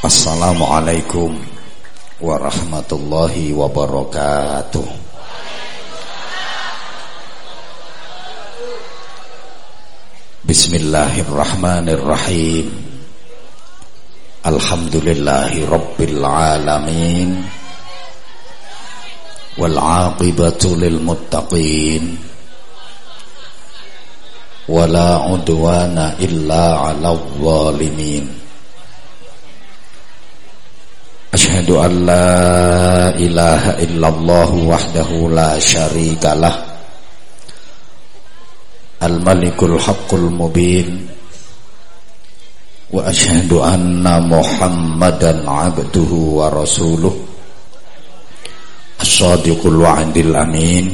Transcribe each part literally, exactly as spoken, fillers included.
Assalamualaikum warahmatullahi wabarakatuh. Bismillahirrahmanirrahim. Alhamdulillahi rabbil alamin. Wal 'aqibatu lil muttaqin. Wala 'udwana illa 'alal zalimin. Asyhadu an la ilaha illallah wahdahu la syarikalah al-malikul haqqul mubin wa asyhadu anna muhammadan abduhu wa rasuluh as-sadiqul wa'dil amin.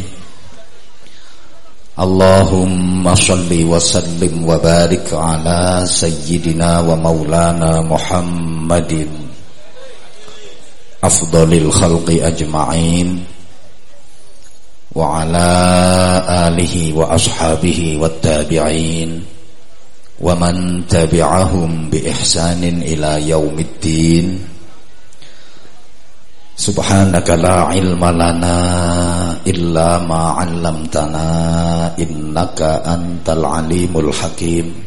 Allahumma salli wa sallim wa barik ala sayyidina wa maulana Muhammadin afdalil khalqi ajma'in wa ala alihi wa ashabihi wat tabi'in wa man tabi'ahum bi ihsanin ila yaumiddin. Subhanaka la ilma lana illa ma 'allamtana innaka antal alimul hakim.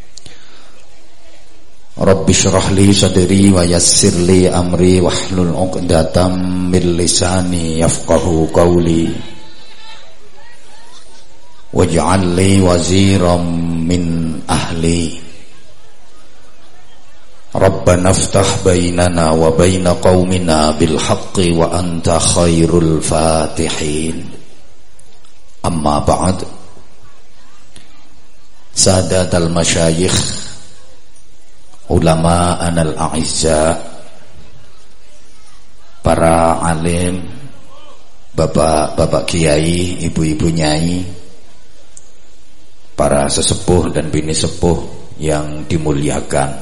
Rabbi shrah li sadri wa yassir li amri wahlul 'uqdatam min lisani yafqahu qawli waj'al li waziran min ahli. Rabbana iftah bainana wa baina qaumina bil haqqi wa anta khairul fatihin. Amma ba'd. Sadatal masyayikh, ulama anal a'izza, para alim, bapak-bapak kiai, ibu-ibu nyai, para sesepuh dan bini sepuh yang dimuliakan,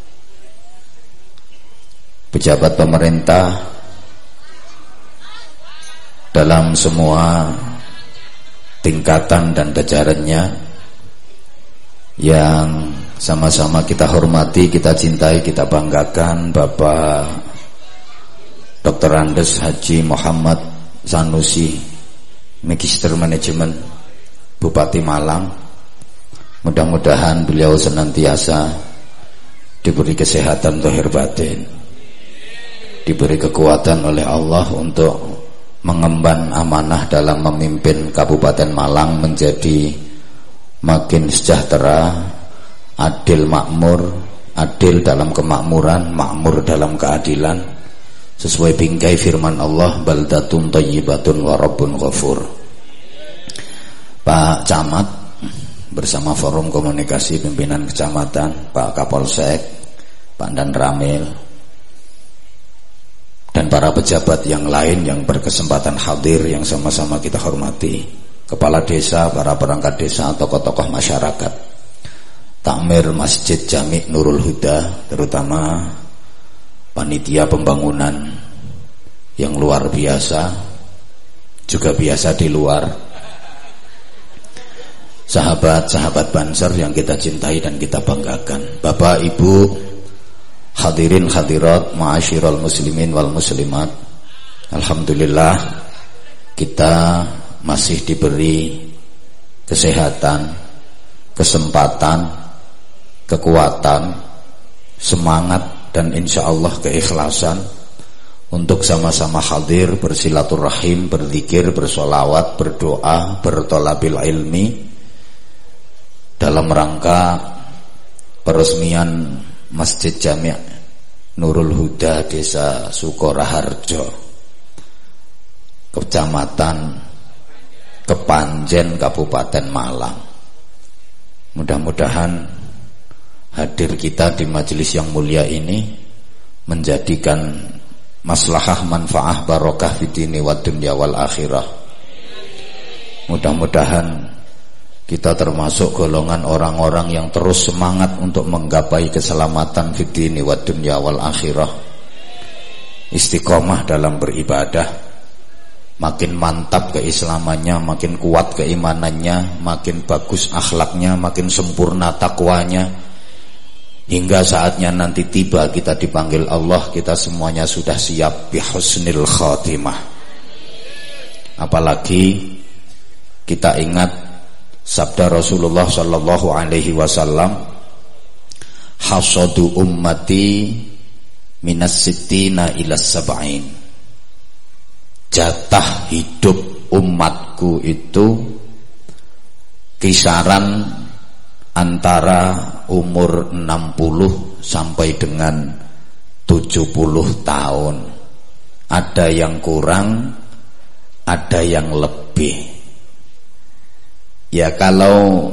pejabat pemerintah dalam semua tingkatan dan jajarannya yang sama-sama kita hormati, kita cintai, kita banggakan, Bapak Doktor Andes Haji Muhammad Sanusi, Magister Manajemen, Bupati Malang. Mudah-mudahan beliau senantiasa diberi kesehatan zahir batin, diberi kekuatan oleh Allah untuk mengemban amanah dalam memimpin Kabupaten Malang menjadi makin sejahtera, adil makmur, adil dalam kemakmuran, makmur dalam keadilan, sesuai bingkai firman Allah, baldatun thayyibatun wa rabbun ghafur. Pak Camat bersama Forum Komunikasi Pimpinan Kecamatan, Pak Kapolsek, Pak Dan Ramil, dan para pejabat yang lain yang berkesempatan hadir yang sama-sama kita hormati, kepala desa, para perangkat desa, tokoh-tokoh masyarakat, takmir Masjid Jami' Nurul Huda, terutama panitia pembangunan yang luar biasa, juga biasa di luar, sahabat-sahabat Banser yang kita cintai dan kita banggakan, Bapak Ibu hadirin hadirat, ma'asyiral muslimin wal muslimat. Alhamdulillah kita masih diberi kesehatan, kesempatan, kekuatan, semangat, dan insya Allah keikhlasan untuk sama-sama hadir, bersilaturahim, berzikir, bersolawat, berdoa, bertolabil ilmi dalam rangka peresmian Masjid Jami' Nurul Huda Desa Sukoraharjo, Kecamatan Kepanjen, Kabupaten Malang. Mudah-mudahan hadir kita di majelis yang mulia ini menjadikan maslahah, manfaah, barokah fid dini wad dunya wal akhirah. Mudah-mudahan kita termasuk golongan orang-orang yang terus semangat untuk menggapai keselamatan fid dini wad dunya wal akhirah, istiqomah dalam beribadah, makin mantap keislamannya, makin kuat keimanannya, makin bagus akhlaknya, makin sempurna takwanya, hingga saatnya nanti tiba kita dipanggil Allah, kita semuanya sudah siap bihusnil khatimah. Apalagi kita ingat sabda Rasulullah sallallahu alaihi wasallam, hasadu ummati minas sittina ila sab'in. Jatah hidup umatku itu kisaran antara umur enam puluh sampai dengan tujuh puluh tahun. Ada yang kurang, ada yang lebih. Ya, kalau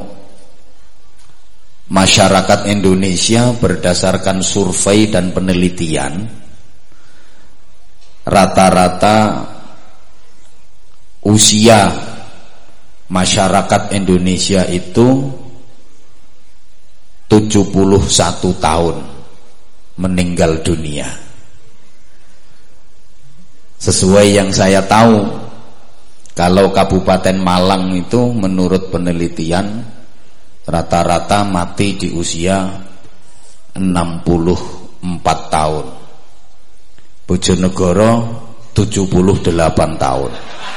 masyarakat Indonesia berdasarkan survei dan penelitian, rata-rata usia masyarakat Indonesia itu tujuh puluh satu tahun meninggal dunia. Sesuai yang saya tahu, kalau Kabupaten Malang itu menurut penelitian rata-rata mati di usia enam puluh empat tahun. Bojonegoro tujuh puluh delapan tahun.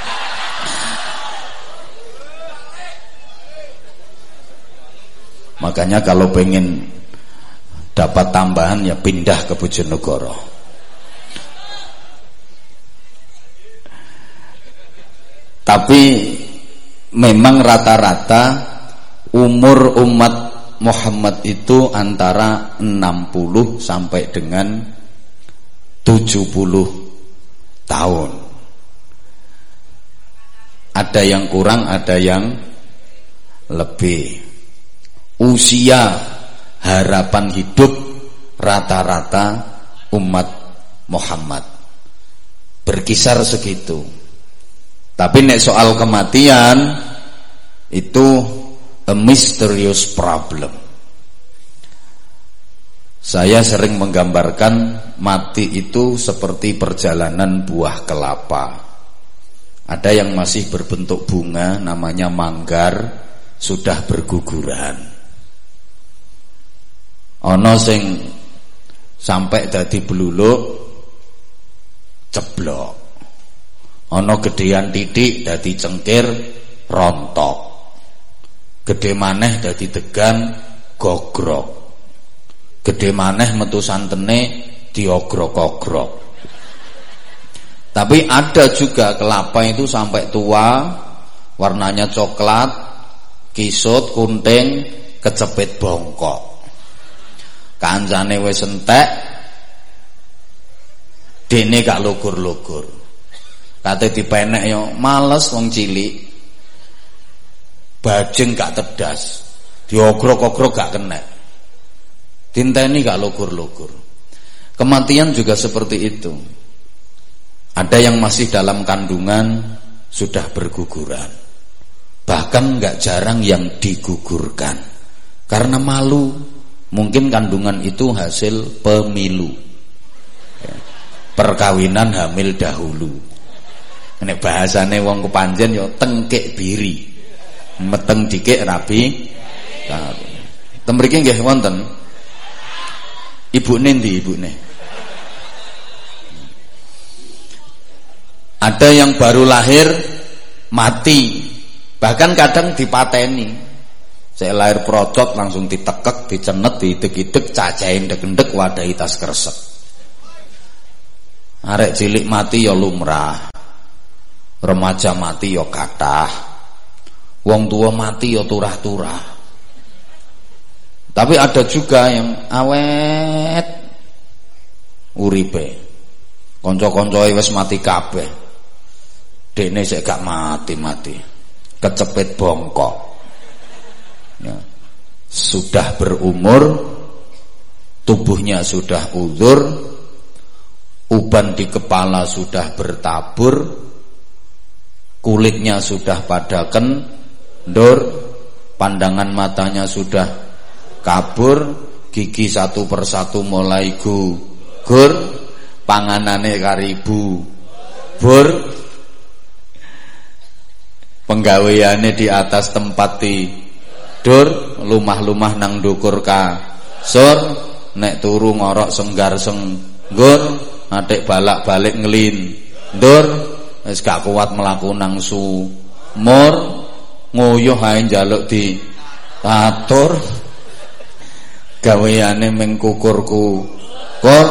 Makanya kalau pengen dapat tambahan ya pindah ke Bojonegoro. Tapi memang rata-rata umur umat Muhammad itu antara enam puluh sampai dengan tujuh puluh tahun. Ada yang kurang, ada yang lebih. Usia harapan hidup rata-rata umat Muhammad berkisar segitu. Tapi nek soal kematian itu a mysterious problem. Saya sering menggambarkan mati itu seperti perjalanan buah kelapa. Ada yang masih berbentuk bunga, namanya manggar, sudah berguguran. Ono sing sampai dadi bluluk ceblok. Ono gedean titik dadi cengkir rontok. Gede maneh dadi degan gogrok. Gede maneh metu santene diogrok-ogrok. Tapi ada juga kelapa itu sampai tua, warnanya coklat, kisut, kunting, kecepit bongkok. Kancane wis entek, dene gak lugur-lugur. Kate dipenek yo males wong cilik. Bajing gak tedas, diogrok-ogrok gak kena. Tinteni gak lugur-lugur. Kematian juga seperti itu. Ada yang masih dalam kandungan sudah berguguran. Bahkan gak jarang yang digugurkan karena malu. Mungkin kandungan itu hasil pemilu, ya, perkawinan hamil dahulu. Ini bahasane wong kepanjen yo tengkek biri, meteng dikek rabi. Temriki nggih wonten. Ibune ndi ibune? Ada yang baru lahir mati, bahkan kadang dipateni. Saya lahir procot langsung ditekek, dicenet, diidek-idek, cacain dek-dek, wadahi tas kresek. Arek cilik mati ya lumrah, remaja mati ya kathah, wong tua mati ya turah-turah. Tapi ada juga yang awet uripe, kanca-kancae wis mati kabeh, dekne sik gak mati-mati, kecepit bongkok. Ya, sudah berumur, tubuhnya sudah uzur, uban di kepala sudah bertabur, kulitnya sudah pada kendur, pandangan matanya sudah kabur, gigi satu persatu mulai gugur, panganane karibu bur, penggaweane di atas tempat tidur, lumah-lumah nang dukur ka sur, nek turu ngorok senggar senggur, atik balak-balik ngelin ndur, wis gak kuat mlaku nang sumur, nguyuh ae njaluk di atur, gaweane ming kukur-kukur.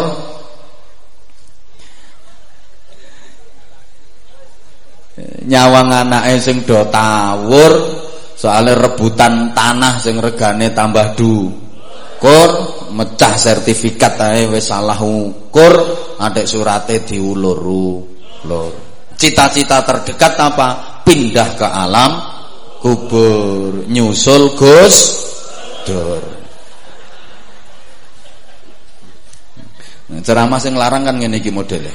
Nyawang anake sing do tawur, soalnya rebutan tanah sing regane tambah dukur, mecah sertifikat ae wis salah ukur, adik surate diulur-ulur. Cita-cita terdekat apa? Pindah ke alam kubur, nyusul Gus Dur. Nah, ceramah sing larang kan ngene iki modele.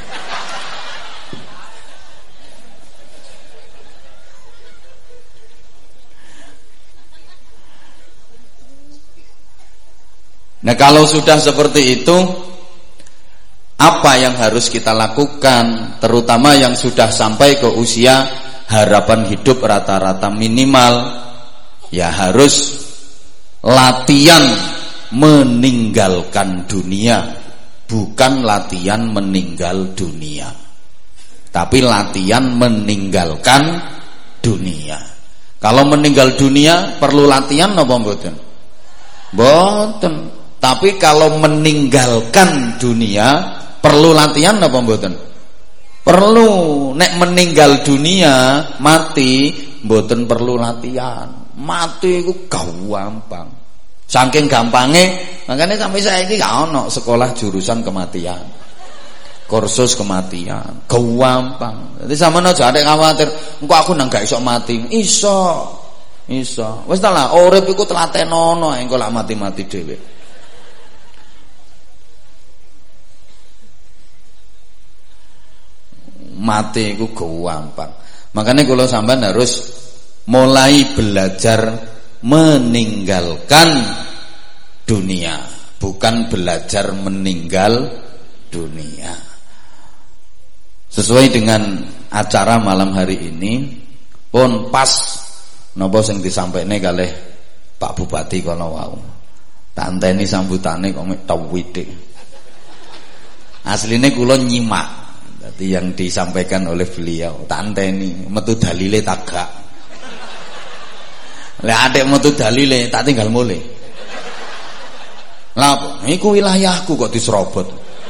Nah, kalau sudah seperti itu, apa yang harus kita lakukan, terutama yang sudah sampai ke usia harapan hidup rata-rata minimal, ya harus latihan meninggalkan dunia, bukan latihan meninggal dunia, tapi latihan meninggalkan dunia. Kalau meninggal dunia perlu latihan apa mboten? Mboten. Tapi kalau meninggalkan dunia perlu latihan apa mboten? Perlu. Nek meninggal dunia mati mboten perlu latihan. Mati iku gampang. Saking gampange, makanya sampai saiki gak ono sekolah jurusan kematian. Kursus kematian, gampang. Jadi sampeyan aja arek khawatir, engko aku nang gak iso mati. Iso. Iso. Wis ta lah, urip iku telatenono engko lak mati-mati dhewe. Mati itu gampang. Makanya kalau sampean harus mulai belajar meninggalkan dunia, bukan belajar meninggal dunia. Sesuai dengan acara malam hari ini pun pas napa sing disampaikne kalih Pak Bupati kono wau. Tak enteni sambutane kok mek tawite. Asline kula nyimak. Jadi yang disampaikan oleh beliau, tak anteni, metu dalile tagak. Lah adek metu dalile tak tinggal mulai. Lah apa? Iku wilayahku kok diserobot.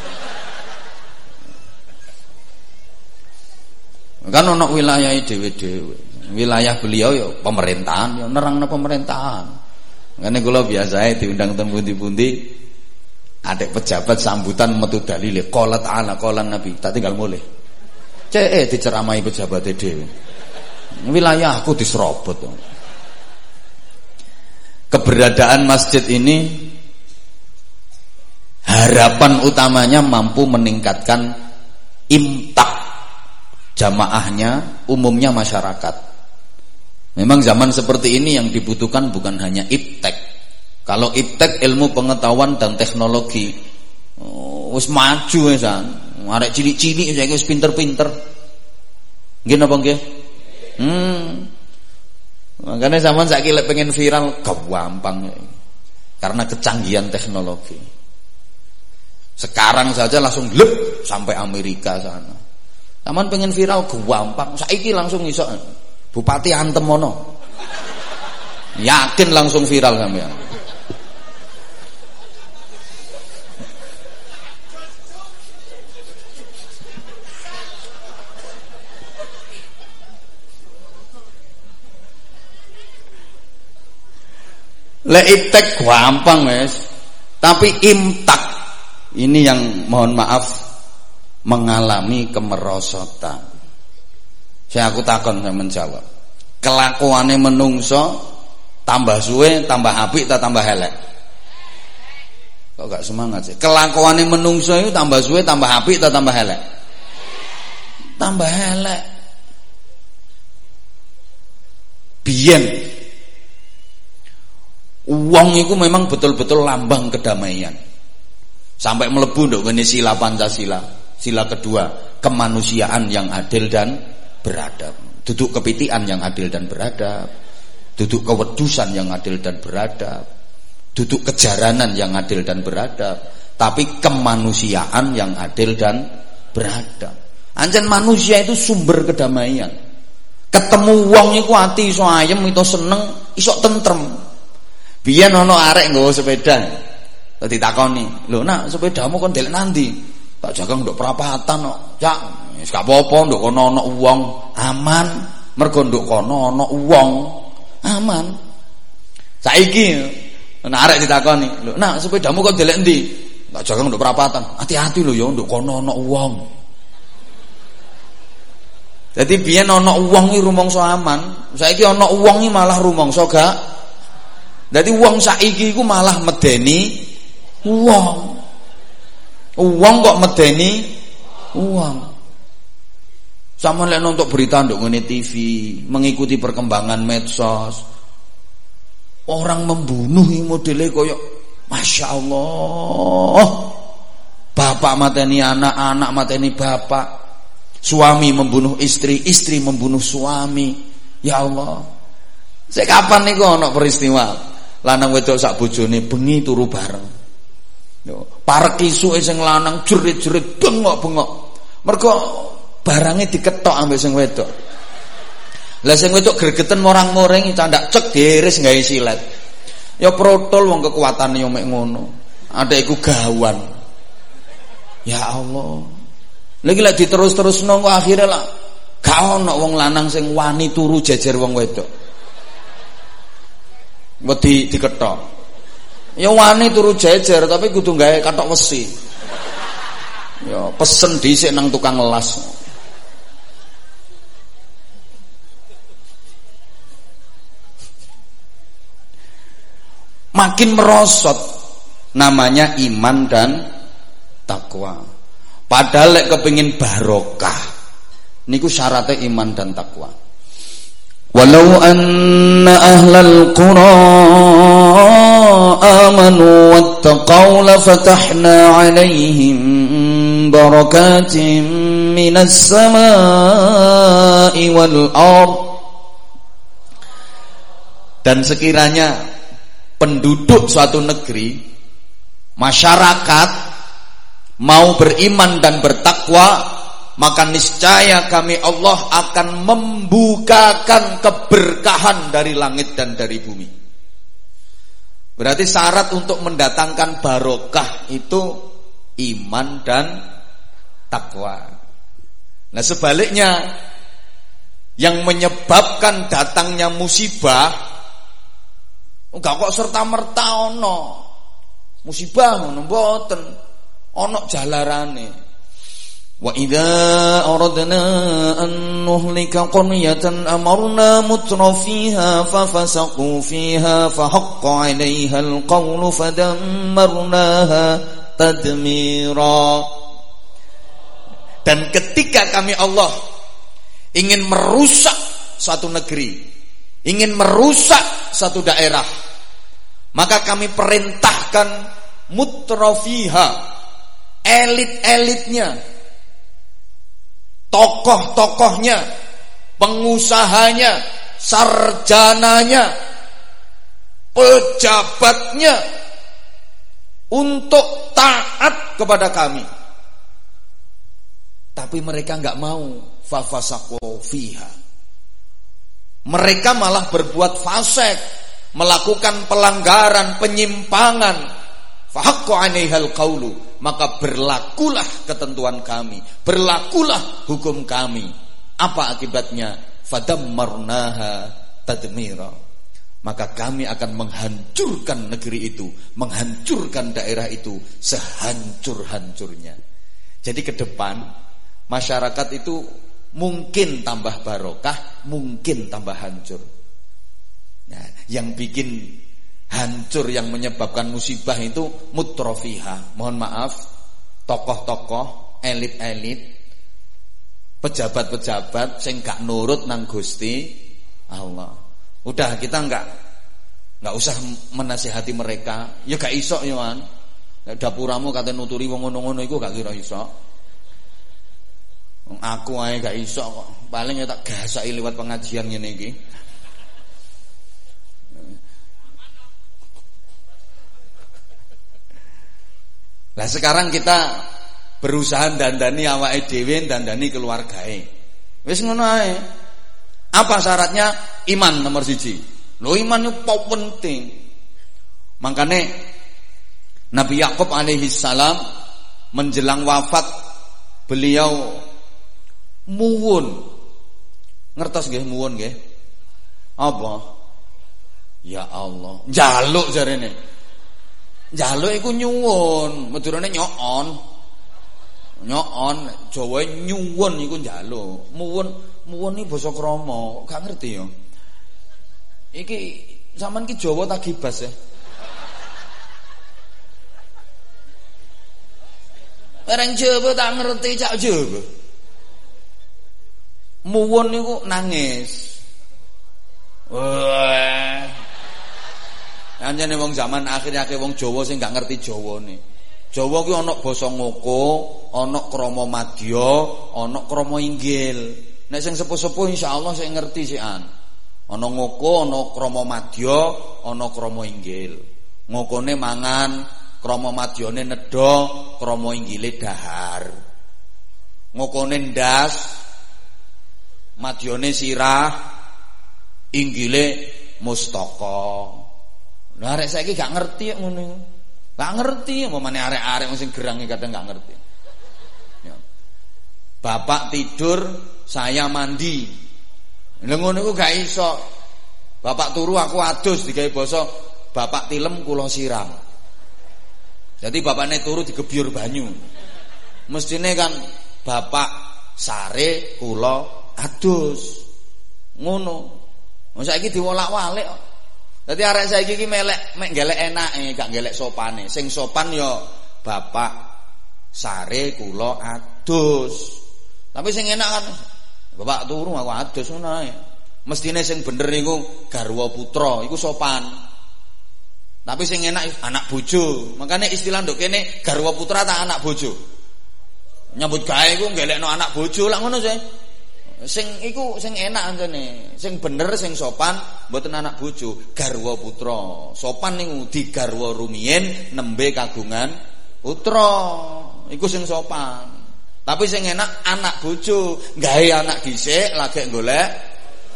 Kan ono wilayahe dhewe-dhewe. Wilayah beliau ya pemerintahan, ya nerangno pemerintahan. Ngene kula biasae diundang teng pundi-pundi. Adek pejabat sambutan metu dalile qala ta'ala qala nabi tak tinggal mulai. Cek eh diceramai pejabat dhewe. Wilayahku diserobot. Keberadaan masjid ini harapan utamanya mampu meningkatkan imtak jamaahnya, umumnya masyarakat. Memang zaman seperti ini yang dibutuhkan bukan hanya iptek. Kalau iptek ilmu pengetahuan dan teknologi oh, wis maju wis an. Arek cilik-cilik saiki wis pinter-pinter. Nggih napa nggih? Hmm. Makanya zaman saiki lek pengen viral gampang. Karena kecanggihan teknologi. Sekarang saja langsung lep sampai Amerika sana. Zaman pengen viral gampang. Saiki langsung iso Bupati antem mono. Yakin langsung viral sampean. Le iptek gampang wes, tapi imtak ini yang mohon maaf mengalami kemerosotan. Saya aku takon saya menjawab. Kelakuane menungso tambah suwe tambah apik ta tambah elek? Kok gak semangat sih? Kelakuane menungso itu tambah suwe tambah apik ta tambah elek? Tambah elek. Biyen uang itu memang betul-betul lambang kedamaian. Sampai melebu nduk ngene sila Pancasila. Sila kedua, kemanusiaan yang adil dan beradab. Duduk kepitian yang adil dan beradab. Duduk kewedusan yang adil dan beradab. Duduk kejaranan yang adil dan beradab, tapi kemanusiaan yang adil dan beradab. Anjen manusia itu sumber kedamaian. Ketemu wong iku ati iso ayem, iso seneng, iso tentrem. Biyen ana arek nggawa sepeda. Dadi takoni, "Lho, Nak, sepedamu kon ndelok nanti?" Tak jagang nduk perapatan kok. Cak, wis gak apa-apa nduk kono ana wong, aman. Mergo nduk kono ana wong, aman. Saiki nek arek ditakoni, "Lho, Nak, sepedamu kon ndelok endi?" Tak jagang nduk perapatan. Hati-hati lho ya nduk kono ana wong. Jadi biyen ana wong iki rumangsa aman, saiki ana wong iki malah rumangsa gak. Dadi wong saiki iku malah medeni wong. Wong kok medeni wong. Sama lek nonton berita nduk ngene T V, mengikuti perkembangan medsos. Orang membunuh iki modele koyo Masya Allah. Bapak mateni anak, anak mateni bapak. Suami membunuh istri, istri membunuh suami. Ya Allah. Sek kapan niku ana peristiwa lanang wedok sak bojone bengi turu bareng. Yo, parek isuke sing lanang jerit-jerit bengok-bengok. Mergo barange diketok ambek sing wedok. Lah sing wedok gregeten morang-moring candak cek deres gawe silet. Ya protol wong kekuatane yo mek ngono. Adek iku gawan. Ya Allah. Lagi lek diterus-terusno kok akhire lah gak ono wong lanang sing wani turu jejer wong wedok. Wedi diketok. Ya wani turu jejer tapi kudu gawe kathok wesi. Ya pesen dhisik nang tukang las. Makin merosot namanya iman dan takwa. Padahal lek kepengin barokah niku syaratnya iman dan takwa. Walau anna ahlal qura amanu wattaqaw lafatahna 'alaihim barakatin minas samaa'i wal ardh. Dan sekiranya penduduk suatu negeri, masyarakat mau beriman dan bertakwa, maka niscaya kami Allah akan membukakan keberkahan dari langit dan dari bumi. Berarti syarat untuk mendatangkan barokah itu iman dan takwa. Nah sebaliknya, yang menyebabkan datangnya musibah enggak kok serta-merta ono musibah ngono mboten. Ono jalarane. Wa idza aradna an nuhlika qaryatan amarna mutrafiha fafasaqu fiha fahaqqa 'alayha alqawlu fadammarnaha tadmira. Dan ketika kami Allah ingin merusak suatu negeri, ingin merusak satu daerah, maka kami perintahkan mutrafiha, elit-elitnya, tokoh-tokohnya, pengusahanya, sarjananya, pejabatnya untuk taat kepada kami. Tapi mereka enggak mau. Fafasaqu fiha. Mereka malah berbuat fasik, melakukan pelanggaran, penyimpangan. Fahaqqa 'alaihal qaulu, maka berlakulah ketentuan kami, berlakulah hukum kami. Apa akibatnya? Fadammarnaha tadmira. Maka kami akan menghancurkan negeri itu, menghancurkan daerah itu sehancur-hancurnya. Jadi ke depan masyarakat itu mungkin tambah barokah, mungkin tambah hancur. Nah, yang bikin hancur, yang menyebabkan musibah itu mutrafiha. Mohon maaf, tokoh-tokoh, elit-elit, pejabat-pejabat sing gak nurut nang Gusti Allah. Udah kita enggak enggak usah menasihati mereka. Ya gak iso ya kan. Dapuramu kate nuturi wong ngono-ngono iku gak kira iso. Aku ae gak iso kok. Paling ya tak gasaki liwat pengajian ngene iki. Lah sekarang kita berusaha dandani awake dhewe, dandani keluargae. Wis ngono ae. Apa syaratnya? Iman nomor siji. Lho iman itu penting. Makanya Nabi Yakub alaihi salam menjelang wafat beliau muwun. Ngertos nggih muwun nggih? Apa? Ya Allah, njaluk jarene. Njaluk iku nyuwun, medurane nyoon. Nyoon, Jawa nyuwun iku njaluk. Muwun, muwun iki basa krama, gak ngerti ya. Iki sampean ki Jawa ta gibas ya? Orang Jawa tak ngerti cak Jawa. Muwun niku nangis. Wah. Anjane wong zaman akhir-akhir wong Jawa sing gak ngerti Jawane. Jawa kuwi ana basa ngoko, ana krama madya, ana krama inggil. Nek sing sepuh-sepuh insyaallah sing ngerti sikan. Ana ngoko, ana krama madya, ana krama inggil. Ngokone mangan, krama madyane nedha, krama inggile dahar. Ngokone ndas, madyane sirah, inggile mustaka. Lah arek saiki gak ngerti kok ngono iku. Gak ngerti umpamane arek-arek sing gerang iki kadang gak ngerti. Ya. Bapak tidur, saya mandi. Lha ngono iku gak iso. Bapak turu aku adus digawe basa, bapak tilem kula siram. Jadi bapaknya turu digebyur banyu. Mestine kan bapak sare kula adus. Ngono. Wong saiki diwolak-walik kok. Dadi arek saiki iki melek mek gelek enake, gak gelek sopane. Sing sopan ya bapak sare kula adus. Tapi sing enak kan bapak turu aku adus ngono ae. Mestine sing bener niku garwa putra, iku sopan. Tapi sing enak anak bojo. Makanya istilah nduk kene garwa putra ta anak bojo. Nyambut gawe iku ngelekno anak bojo lak ngono sih. Sing iku sing enak antene. Sing bener sing sopan mboten anak bojo, garwa putra. Sopan niku di garwa rumiyin nembe kagungan putra. Iku sing sopan. Tapi sing enak anak bojo, gawe anak dhisik lagi golek.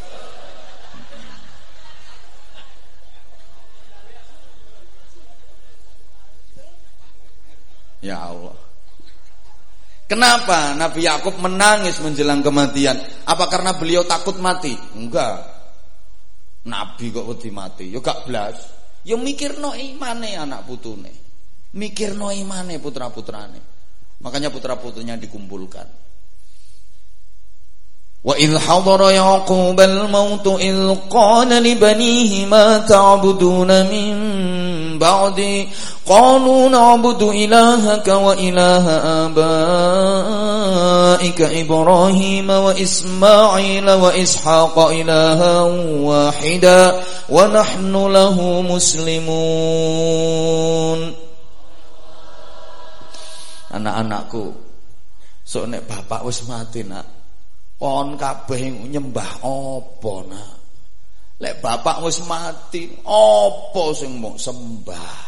Ya Allah. Kenapa Nabi Yakub menangis menjelang kematian? Apa karena beliau takut mati? Enggak. Nabi kok wedi mati? Ya gak blas. Ya mikirno imane anak putune. Mikirno imane putra-putrane. Makanya putra-putranya dikumpulkan. Wa idh hadara Yaqub al-maut idh qala li banihi ma ta'buduna min ba'di qalu na'budu ilahaka wa ilaha abaika Ibrahim wa Ismail wa Ishaq ilahan wahida wa nahnu lahu muslimun. Anak-anakku, sok nek bapak wis mati nak, kon kabeh nyembah apa nak? Lek bapak wis mati, apa sing mau sembah?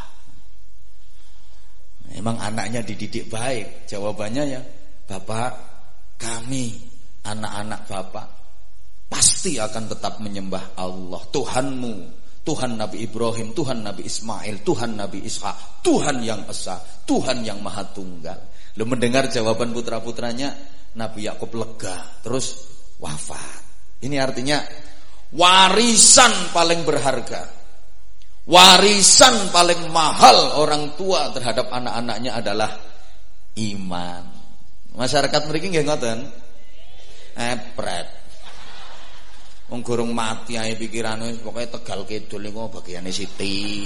Memang anaknya dididik baik. Jawabannya ya, bapak, kami anak-anak bapak pasti akan tetap menyembah Allah, Tuhanmu, Tuhan Nabi Ibrahim, Tuhan Nabi Ismail, Tuhan Nabi Ishak, Tuhan yang esa, Tuhan yang maha tunggal. Lu mendengar jawaban putra-putranya, Nabi Yakub lega, terus wafat. Ini artinya warisan paling berharga, warisan paling mahal orang tua terhadap anak-anaknya adalah iman. Masyarakat mriki nggih ngoten? Epret. Wong gorong mati ae pikirane pokoke Tegal Kidul iku bagiane Siti.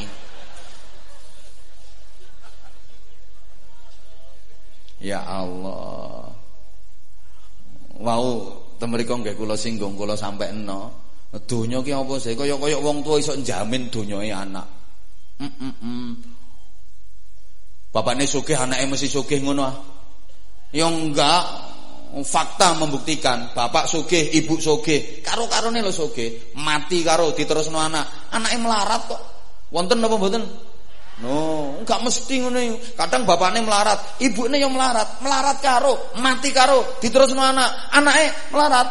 Ya Allah. Wow, temriko nggih kula singgung, kula sampekno. Donya ki apa sih? Kaya-kaya wong tua iso njamin donyae anak. Heeh. Bapakne sugih, anake mesti sugih ngono ah. Ya enggak. Fakta membuktikan bapak sugih, ibu sugih, karo-karone lho sugih, mati karo diterusno anak. Anake melarat kok. Wonten napa mboten? No, enggak mesti ngono. Kadang bapakne melarat, ibune yo melarat, melarat karo, mati karo, diterusno anak, anake melarat.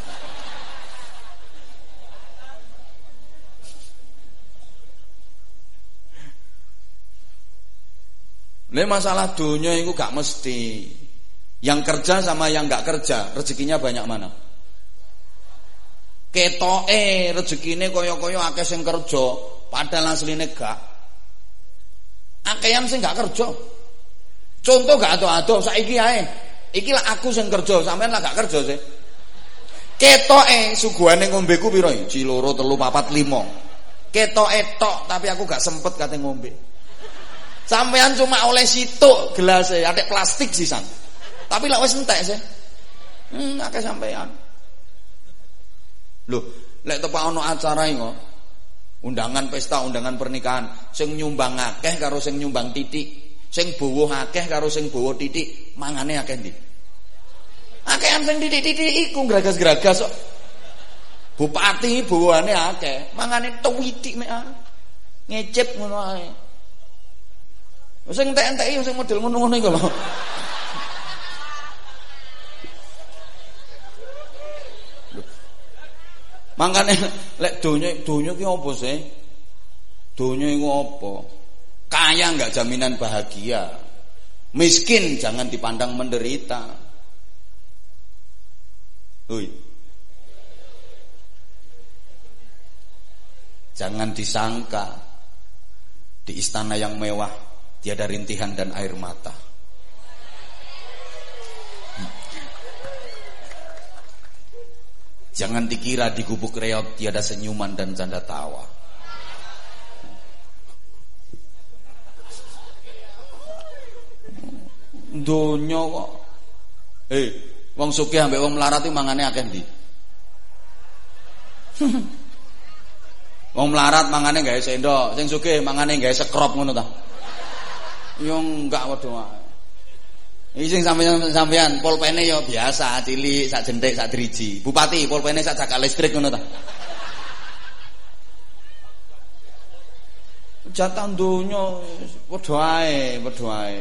Lha masalah dunia itu gak mesti. Yang kerja sama yang gak kerja, rezekinya banyak mana? Ketoke rezekine kaya-kaya akeh sing kerja, padahal asline gak. Akehan sing gak kerja. Contoh gak ado-ado saiki ae. Iki lah aku sing kerja, sampean lah gak kerja sih. Ketoke suguhane ngombeku piro iki? Loro, telu, papat, lima. Ketoke tok, tapi aku gak sempet kate ngombe. Sampean cuma oleh situk gelas e, atek plastik sisan. Tapi lak wis entek sih. Hmm, akeh sampean. Loh, lek tepak ana acara iki kok. Undangan pesta, undangan pernikahan, sing nyumbang akeh karo sing nyumbang titik, sing bawa akeh karo sing bawa titik, mangane akeh ndi? Akehan sing titik-titik iku gragas-gragas kok. Bupati bawane akeh, mangane tuwitik mek ngecep ngono ae. Sing entek-entek sing model ngono-ngono iku lho. Mangkane lek donya donya ki apa sih? Donya iku apa? Kaya enggak jaminan bahagia. Miskin jangan dipandang menderita. Hui. Jangan disangka di istana yang mewah tiada rintihan dan air mata. Jangan dikira di gubuk reot tiada senyuman dan canda tawa. Donya kok. Eh, wong sugih ambek wong melarat iki mangane akeh ndi? Wong melarat mangane gawe sendok, sing sugih mangane gawe sekrop ngono ta. Yo enggak waduh. Iki sing sampeyan-sampeyan pulpene ya biasa, cilik, sak jentik, sak driji. Bupati pulpene sak cakak listrik ngono ta. Jatah donya padha ae, padha ae.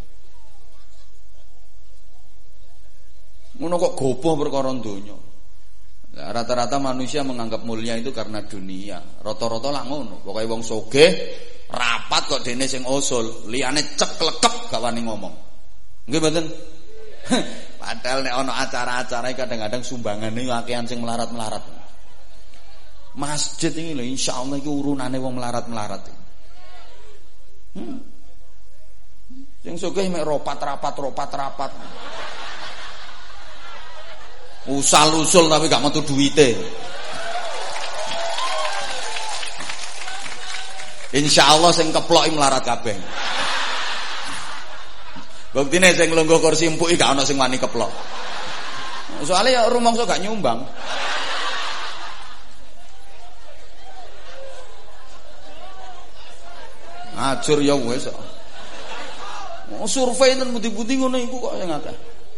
Ngono kok gopoh perkara donya. Nah, rata-rata manusia menganggap mulia itu karena dunia. Rata-rata lah ngono. Pokoke wong sugih rapat kok dene sing usul, liyane cek-lekep gak wani ngomong. Nggih mboten. Padahal nek ana acara-acara kadang-kadang sumbangane akehan sing melarat-melarat. Masjid iki lho insyaallah iki urunane wong melarat-melarat. Hmm. Sing sugih mek ropat-rapat ropat-rapat. Usal-usul tapi gak metu duwite. Insyaallah sing keplok melarat kabeh. Buktine sing lungguh kursi empuk iki gak ana sing wani keplok. Soale ya rumangsa gak nyumbang. Ajur ya wis kok. Oh, survei ten budi-budi ngono iku kok sing akeh.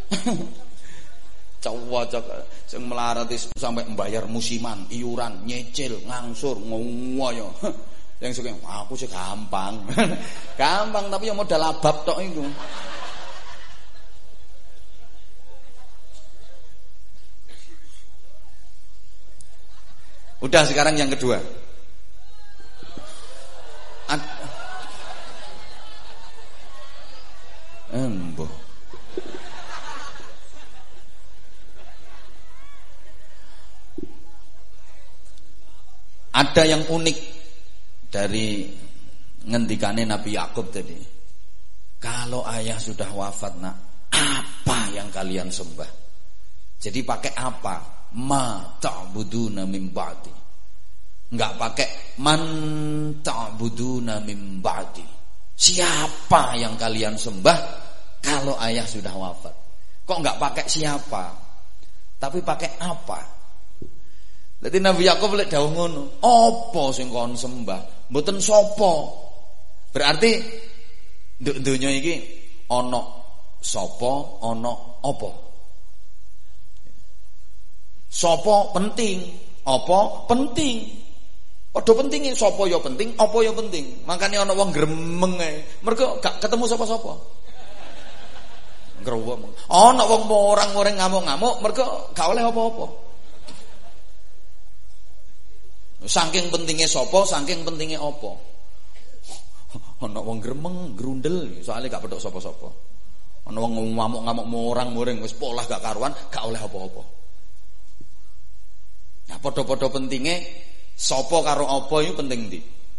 Cowok sing melarat sampai membayar musiman, iuran, nyicil, ngangsur, ngoyo. Yang suka aku sih gampang. Gampang tapi yang modal abab tok iku. Udah sekarang yang kedua. Ad... Embo. Ada yang unik dari ngendikane Nabi Yakub tadi. Kalau ayah sudah wafat nak, apa yang kalian sembah? Jadi pakai apa? Ma ta'buduna min ba'di. Enggak pakai man ta'buduna min ba'di. Siapa yang kalian sembah kalau ayah sudah wafat? Kok enggak pakai siapa? Tapi pakai apa? Jadi Nabi Yakub lek dawuh ngono, apa sing kon sembah? Mboten sapa. Berarti nduk donya iki ana sapa, ana apa? Sapa penting, apa penting. Padha pentinge sapa ya penting, apa ya penting. Makane ana wong gremeng ae. Mergo gak ketemu sapa-sapa. Grewem. Ana wong morang-moreng ngamuk-ngamuk mergo gak oleh apa-apa. Saking pentingnya sapa, saking pentingnya apa. Ana wong gremeng, grundel, soalnya gak pedhok sapa-sapa. Ana wong ngamuk-ngamuk morang-moreng wis polah gak karuan, gak oleh apa-apa. Nah, padha-padha pentingnya sapa karo apa iku penting ndi?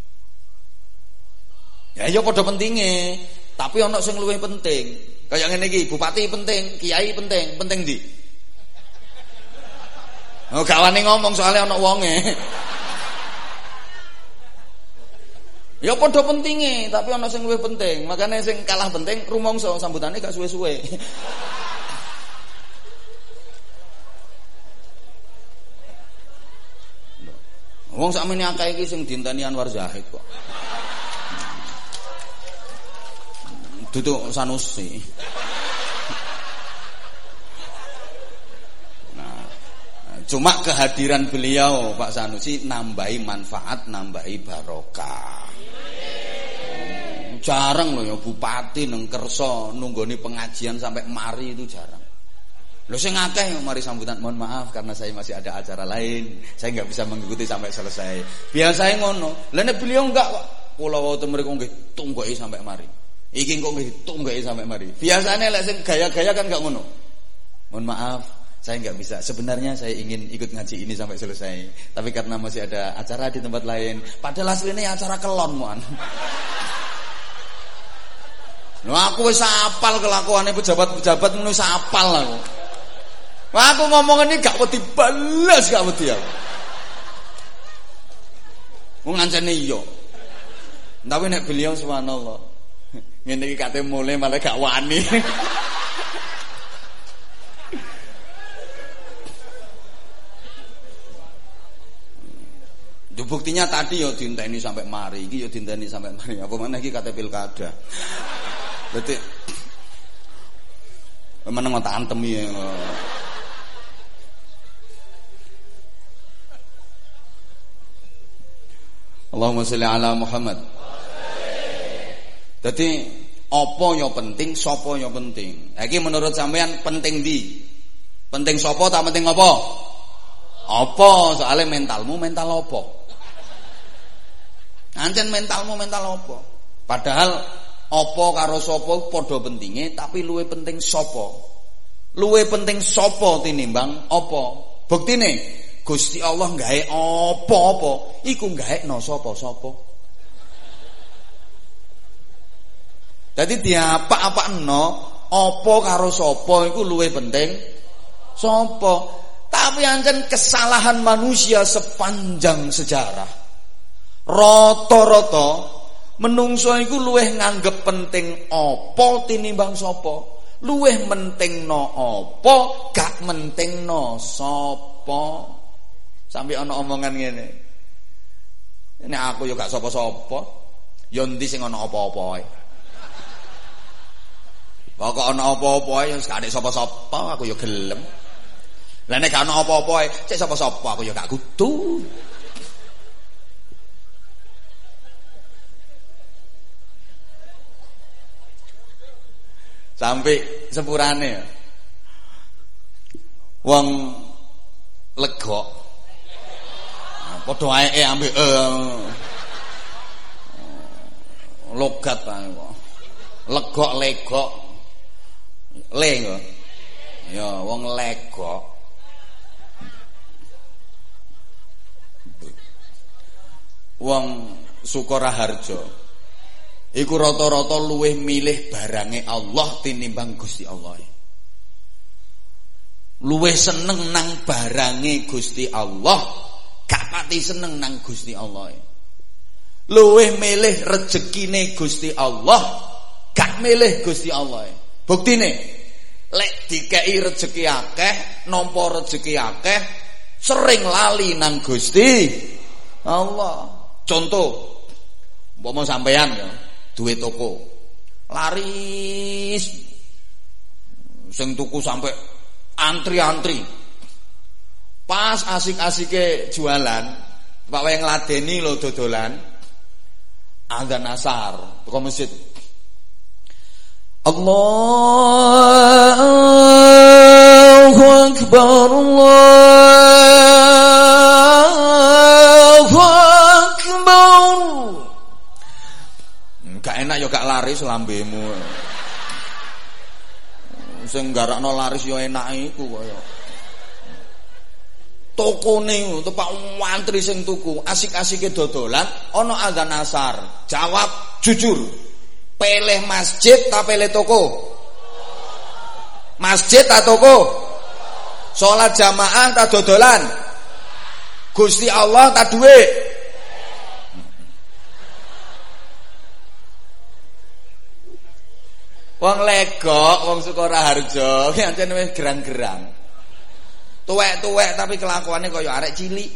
Ya ya padha pentinge, tapi ana sing luwih penting. Kaya ngene iki, bupati penting, kiai penting, penting ndi? Oh, gak wani ngomong soalnya ana wonge. Ya padha pentinge, tapi ana sing luwih penting. Makane sing kalah penting rumangsa sambutane gak suwe-suwe. Wong sakmene akeh iki sing dinteni Anwar Zahid kok. Duduk Sanusi. Nah, cuma kehadiran beliau Pak Sanusi nambahi manfaat, nambahi barokah. Jarang loh ya bupati nang kersa nunggoni pengajian sampai mari itu jarang. Loh sing akeh mari sambutan, mohon maaf karena saya masih ada acara lain, saya enggak bisa mengikuti sampai selesai. Biasanya ngono. Lah nek beliau enggak kok. Kula wonten mriku nggih tunggoki sampai mari. Iki kok nggih tunggoki sampai mari. Biasanya lek sing gaya-gaya kan enggak ngono. Mohon maaf, saya enggak bisa. Sebenarnya saya ingin ikut ngaji ini sampai selesai, tapi karena masih ada acara di tempat lain. Padahal aslinya acara kelon moan. Lho aku wis apal kelakuane pejabat-pejabat ngono wis apal aku. Wah, aku ngomong ini gak wedi balas, gak wedi aku. Wong ngancene iya. Tapi nek beliau subhanallah. Ngene iki kate mulai malah gak wani. Duh buktinya tadi yo diinteni sampai mari, iki yo diinteni sampai mari. Apa meneh iki kate pilkada. Dadi meneng tak antemi ya. Allahumma sholli ala Muhammad. Jadi apa yang penting, sapa yang penting. Iki menurut sampean penting di? Penting sapa tak penting apa? Apa? Soalnya mentalmu mental apa? Ancen mentalmu mental apa? Padahal apa karo sapa padha pentinge, tapi luwih penting sapa? Luwih penting sapa tinimbang apa? Buktine Gusti Allah gawe apa-apa iku gaekno sapa-sapa. Dadi diapa-apakno apa karo sapa iku luwih penting sapa. Tapi ancen kesalahan manusia sepanjang sejarah. Rata-rata menungso iku luwih nganggep penting apa tinimbang sapa. Luwih mentingno apa, gak mentingno sapa. Sampai ana omongan ngene. Nek aku yo gak sapa-sapa, yo endi sing ana apa-apa ae. Pokoke ana apa-apa ae wis gak sapa-sapa, aku yo gelem. Lah nek gak ana apa-apa ae, cek sapa-sapa aku yo gak kudu. Sampai sepurane wong legok padha ae ambek eh logat ae kok. Legok legok. Le kok. Ya wong legok. Wong Sukaraharja iku rata-rata luwih milih barange Allah tinimbang Gusti Allah. Luwih seneng nang barange Gusti Allah. Gak pati seneng nang Gusti Allah. Luwih milih rezekine Gusti Allah, gak milih Gusti Allah. Buktine, lek dikei rezeki akeh, nampa rezeki akeh, sering lali nang Gusti Allah. Contoh, umpama sampean ya, duwe toko. Laris sing tuku sampai antri-antri. Pas asik-asike jualan, Pak wae ngladeni lho dodolan. Adzan asar teko masjid. Allahu Akbar, Allahu Akbar. Gak enak ya gak laris lambemu. Sing garakno laris ya enak iku kaya. Tokone tepak wantri sing tuku, asik-asike dodolan, ana adzan asar. Jawab jujur. Pilih masjid ta pilih toko? Masjid ta toko? Salat jamaah ta dodolan? Gusti Allah ta dhuwit? Wong legok, wong Sukoraharjo, ancen wis gerang-gerang. Tuwek-tuwek tapi kelakuannya kaya arek cilik.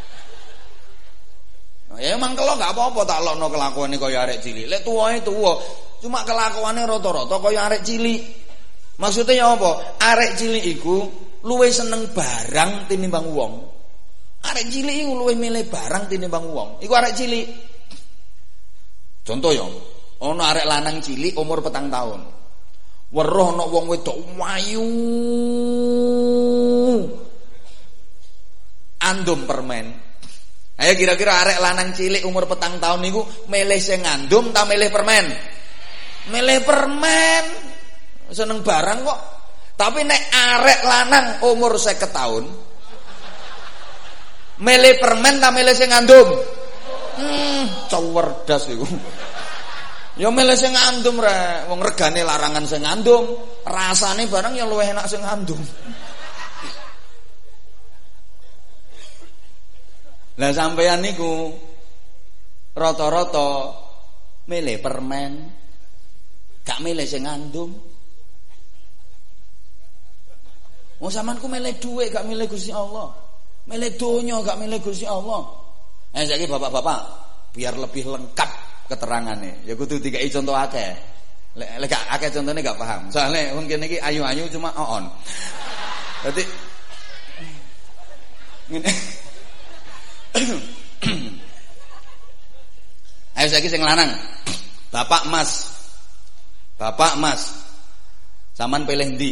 Nah, ya emang kalau gak apa-apa tak lokno kelakuannya kaya arek cilik. Lek tuwae tuwa, cuma kelakuannya rata-rata kaya arek cilik. Maksudnya ya apa? Arek cilik iku luwih seneng barang tinimbang wong. Arek cilik iku luwih milih barang tinimbang wong. Iku arek cilik. Contoh ya, ono arek lanang cilik umur petang tahun. Weruh ana wong wedok wayu. Andum permen. Ayo kira-kira arek lanang cilik umur petang tahun niku milih sing ngandum ta milih permen? Milih permen. Seneng barang kok. Tapi nek arek lanang umur seket tahun milih permen ta milih sing ngandum? Hmm, cerdas iku. Ya milih sing ngandum rek, wong regane larangan sing ngandum, rasane barang ya luwih enak sing ngandum. Lah sampeyan niku rata-rata milih permen, gak milih sing ngandum. Wong sampean ku milih dhuwit gak milih Gusti Allah. Milih donya gak milih Gusti Allah. Eh saiki bapak-bapak, biar lebih lengkap keterangannya, ya kudu dikai contoh akeh. Lek lek gak akeh contone gak paham. Soalnya wong kene iki ayu-ayu cuma oon. Dadi ngene. Ayo saiki sing lanang. Bapak Mas. Bapak Mas. Saman pilih ndi?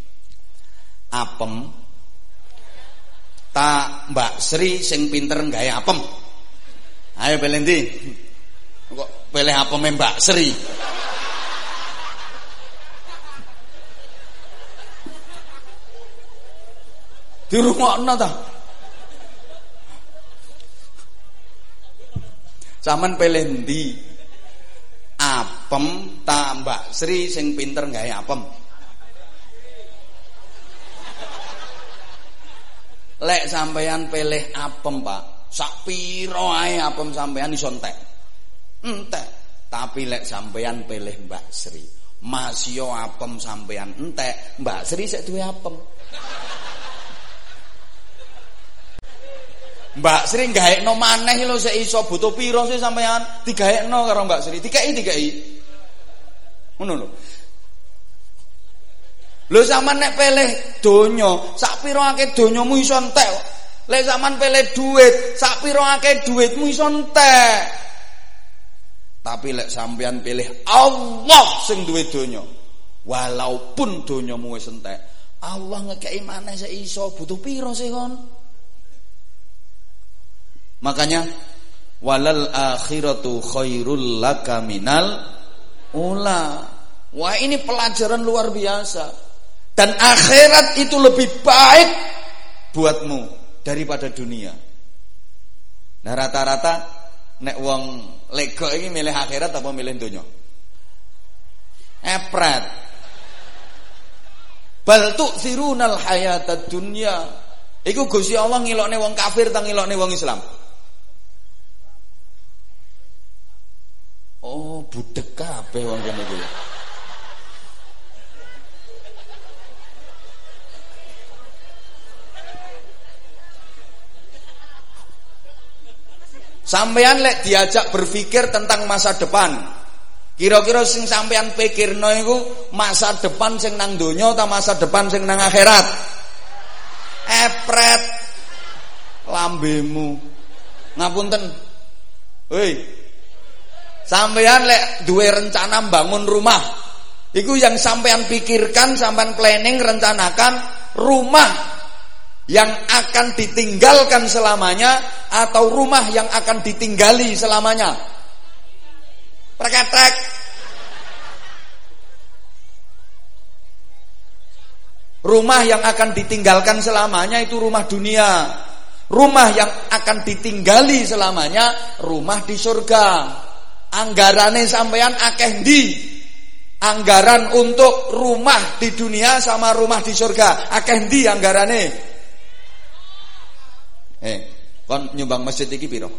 Apem ta Mbak Sri sing pinter gawe apem? Ayo pilih ndi? Kok pilih apa Mbak Sri? Dirungokno ta? Saman pilih ndi? Apem ta Mbak Sri sing pinter gawe apem? Lek sampeyan pilih apem, Pak, sak pira ae apem sampeyan iso entek. Entek, tapi lek sampeyan pilih Mbak Sri, masih yo apem sampeyan entek, Mbak Sri sik duwe apem. Mbak Sri gaekno maneh lho sik iso, butuh pira sih sampeyan digaekno karo Mbak Sri, dikeki dikeki. Ngono lho. Lho sampean nek pilih donya, sak pira akeh donyamu iso entek. Lek sampean pilih duit, sak pira akeh duitmu iso entek. Tapi lek sampean pilih Allah sing duwe donya, walaupun donyamu wis entek, Allah ngekeki maneh sik iso, butuh pira sih kon? Makanya walal akhiratu khairul laka minal ula. Wah, ini pelajaran luar biasa. Dan akhirat itu lebih baik buatmu daripada dunia. Nah, rata-rata nek wong lego iki milih akhirat apa milih donya? Epret. Bal tu'thirunal hayatad dunya. Iku Gusti Allah ngilokne wong kafir ta ngilokne wong Islam? Oh, budek kabeh wong kene iki. Sampeyan lek diajak berpikir tentang masa depan, kira-kira sing sampeyan pikirno iku masa depan sing nang donya ta masa depan sing nang akhirat? Epret lambemu. Ngapunten. Hei. Sampean lek duwe rencana bangun rumah, iku yang sampean pikirkan, sampean planning, rencanakan rumah yang akan ditinggalkan selamanya atau rumah yang akan ditinggali selamanya? Preketek. Rumah yang akan ditinggalkan selamanya itu rumah dunia. Rumah yang akan ditinggali selamanya rumah di surga. Anggarane sampean akeh ndi? Anggaran untuk rumah di dunia sama rumah di surga akeh ndi anggarane? Eh, kon nyumbang masjid iki piro?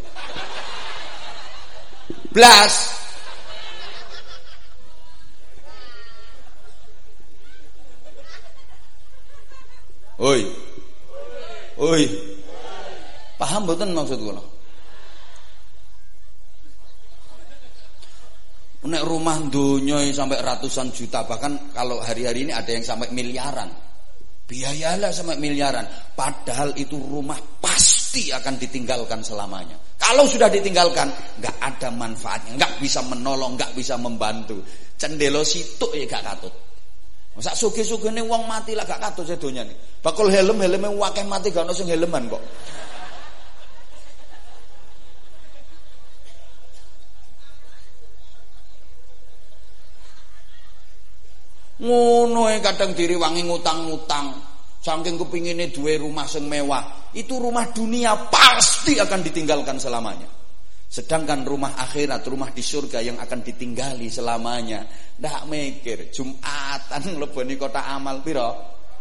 Blas. Oi. Oi. Paham mboten maksud kula? Nek rumah donya sampai ratusan juta, bahkan kalau hari-hari ini ada yang sampai miliaran. Biayalah sampai miliaran. Padahal itu rumah pasti akan ditinggalkan selamanya. Kalau sudah ditinggalkan, enggak ada manfaatnya, enggak bisa menolong, enggak bisa membantu. Cendelo situk ya gak katut. Masa sugih-sugihne wong mati lah gak katut sedonya nih. Bakul helm-helme wakeh mati gak ono sing helman kok. Ngono e kadang diriwangi ngutang-ngutang saking kepingine duwe rumah sing mewah. Itu rumah dunia pasti akan ditinggalkan selamanya. Sedangkan rumah akhirat, rumah di surga yang akan ditinggali selamanya, ndak mikir Jumatan mleboni kota amal piro?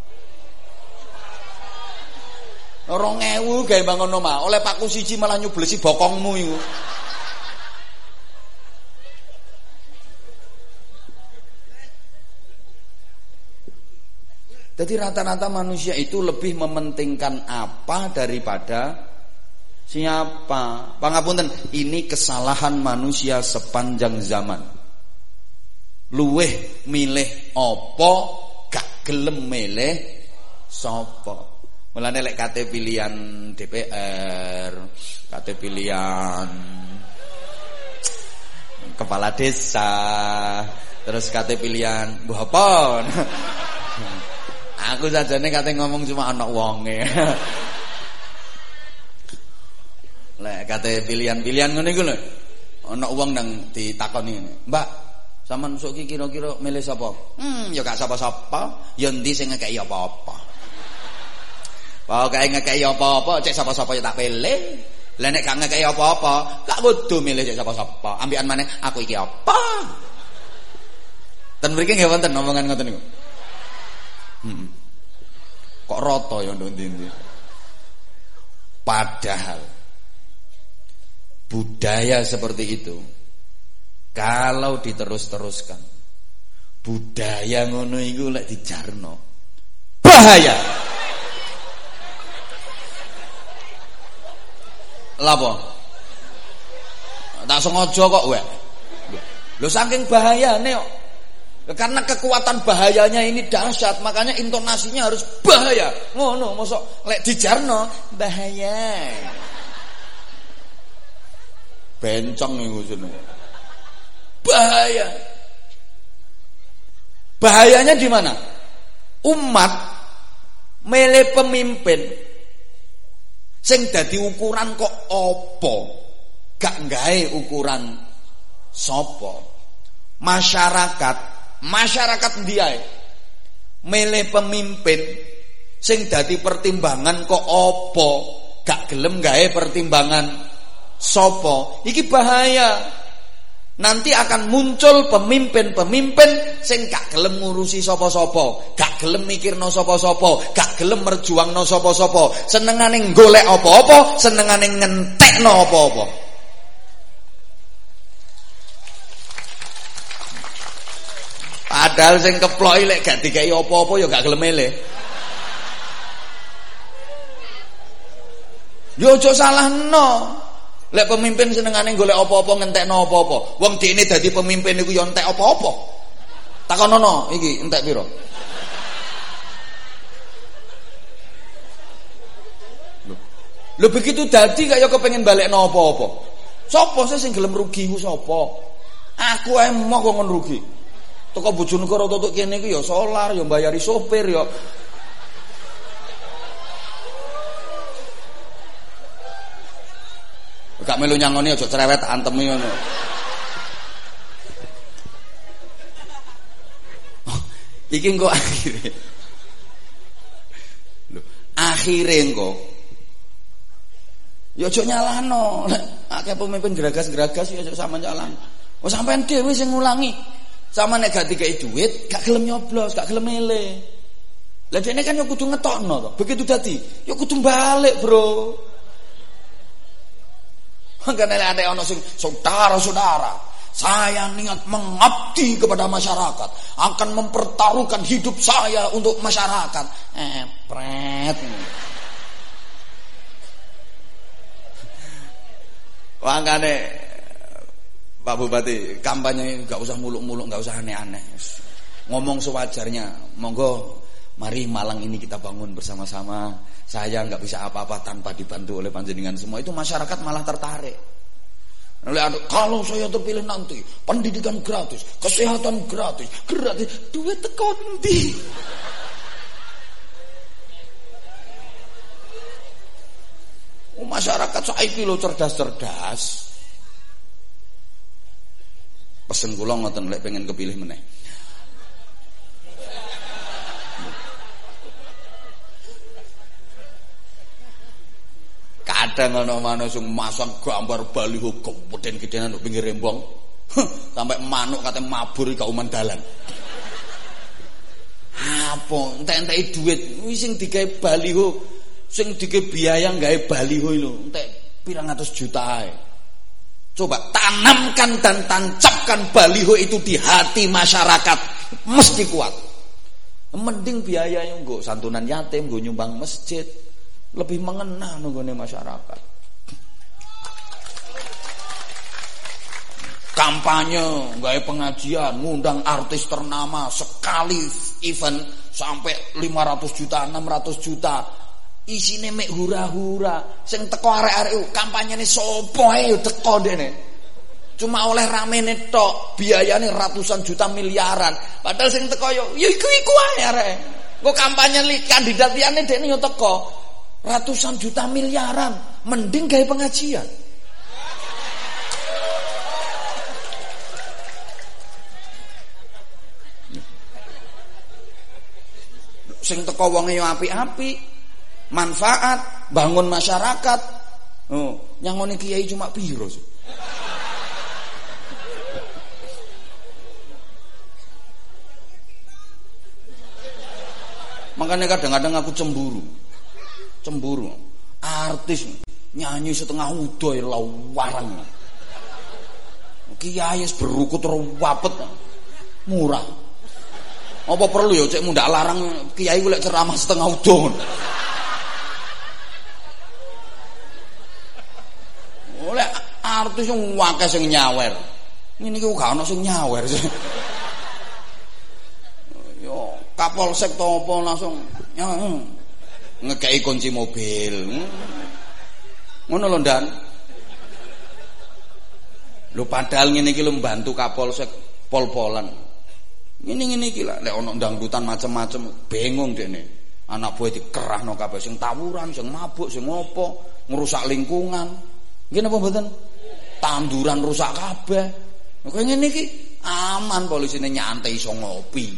rong ewu gawe bangun omah, oleh Pak Kusiji malah nyublesi bokongmu iku. Jadi rata-rata manusia itu lebih mementingkan apa daripada siapa. Pangapunten, ini kesalahan manusia sepanjang zaman. Luweh milih opo, gak gelem milih sopo. Mulane lek kate pilihan D P R, kate pilihan kepala desa, terus kate pilihan mbah apa. Aku sajane kate ngomong cuma anak wonge. Lek kate pilihan-pilihan ngene iku lho. Ana wong nang ditakoni ngene. Mbak, sampean sok iki kira-kira milih sapa? Hmm, ya gak sapa-sapa, ya endi sing ngekeki apa-apa. Pokoke ngekeki apa-apa, cek sapa-sapa ya tak pilih. Lah nek gak ngekeki apa-apa, gak kudu milih cek sapa-sapa. Ambikan maneh aku iki apa? Ten mriki nggih wonten omongan ngoten niku. Hmm. Kok roto ya ndi-ndi. Padahal budaya seperti itu kalau diterus-teruskan, budaya ngono iku lek dijarno bahaya. Lha apa? Tak sengaja kok wek. Lho saking bahayane kok. Karena kekuatan bahayanya ini dahsyat, makanya intonasinya harus bahaya. Ngono, mosok lek dijarno bahaya. Bencong niku jenenge. Bahaya. Bahayanya di mana? Umat milih pemimpin sing dadi ukuran kok apa? Gak gawe ukuran sapa? Masyarakat Masyarakat ndiae milih pemimpin sing dadi pertimbangan kok apa, gak gelem gawe pertimbangan sapa. Iki bahaya. Nanti akan muncul pemimpin-pemimpin sing gak gelem ngurusi sapa-sapa, gak gelem mikirno sapa-sapa, gak gelem merjuangno sapa-sapa, senengane golek apa-apa, senengane ngentekno apa-apa. Padahal sing keploki lek gak dikai apa-apa ya gak gelem milih. Yo aja salahno. Lek pemimpin senengane golek apa-apa ngentekno apa-apa. Wong dene dadi pemimpin iku ya entek apa-apa. Takonono iki entek piro? Lho. Lho begitu dadi kaya kepengin balekno apa-apa. Sopo sih sing gelem rugi ku sapa? Aku ae moh kok ngon rugi. Teko Bojonegoro tutuk kene iki ya solar, ya mbayari sopir ya. Gak melu nyangoni aja cerewet antemi ngono. Iki engko akhire. Lho, akhire engko ya aja nyalano. Akeh pemimpin geragas-geragas ya aja sampean nyalano. Oh sampean dhewe sing ngulangi. Sama nek gak dikai duit, gak gelem nyoblos, gak gelem milih. Lah dene kan yo kudu ngetokno to. Begitu dadi, yo kudu balik, Bro. Makane nek ana sing saudara-saudara, saya niat mengabdi kepada masyarakat, akan mempertaruhkan hidup saya untuk masyarakat. Eh, pret. Makane Pak Bupati, kampanye gak usah muluk-muluk, gak usah aneh-aneh. Ngomong sewajarnya. Monggo, mari Malang ini kita bangun bersama-sama. Saya gak bisa apa-apa tanpa dibantu oleh panjenengan semua. Itu masyarakat malah tertarik. Kalau saya terpilih nanti, pendidikan gratis, kesehatan gratis, gratis, duit teko ndi? Oh, masyarakat saiki lho cerdas-cerdas. Pesen kula ngoten lek pengen kepilih meneh. Kadang ana manuk sing masang gambar baliho geden-gedenan nang pinggir rembong. Sampai manuk kate mabur gak uman dalan. Apa entek-enteki dhuwit wis sing digawe baliho, sing digawe biaya gawe baliho lho, entek pirang atus juta ae. Coba tanamkan dan tancapkan baliho itu di hati masyarakat, mesti kuat. Mending biayanya nggo santunan yatim, nggo nyumbang masjid, lebih mengena nunggone masyarakat. Kampanye, gawe pengajian, ngundang artis ternama, sekali event sampai lima ratus juta, enam ratus juta. Isine mek hura-hura. Sing teko arek-arek kampanyene sapa ae teko dene. Cuma oleh ramene tok, biayane ratusan juta miliaran. Padahal sing teko yo ya iku-iku ae arek. Kok kampanye li kandidat liyane dene yo teko ratusan juta miliaran, mending gawe pengajian. Sing teko wonge yo apik-apik. Manfaat, bangun masyarakat. Oh, nyangone kiai cuma piro sih? Makanya kadang-kadang aku cemburu. Cemburu. Artis nyanyi setengah udoy lawarang. Kiai wis berukut wapet. Murah. Apa perlu ya cek mundak larang kiai ku lek ceramah setengah udo. Oleh artis yang wakil sing nyawer. Ini iki gak ana sing nyawer. Yo Kapolsek to apa langsung ngekeki kunci mobil. Ngono lho Ndan. Lho padahal ngene iki lho mbantu Kapolsek pol-polan. Ngene-ngene iki lek ana dangdutan macem-macem bingung dekne. Anak buah dikerahno kabeh sing tawuran, sing mabuk, sing ngopo, ngrusak lingkungan. Nggih napa mboten? Tanduran rusak kabeh. Kok ngene iki aman polisine nyantai iso ngopi.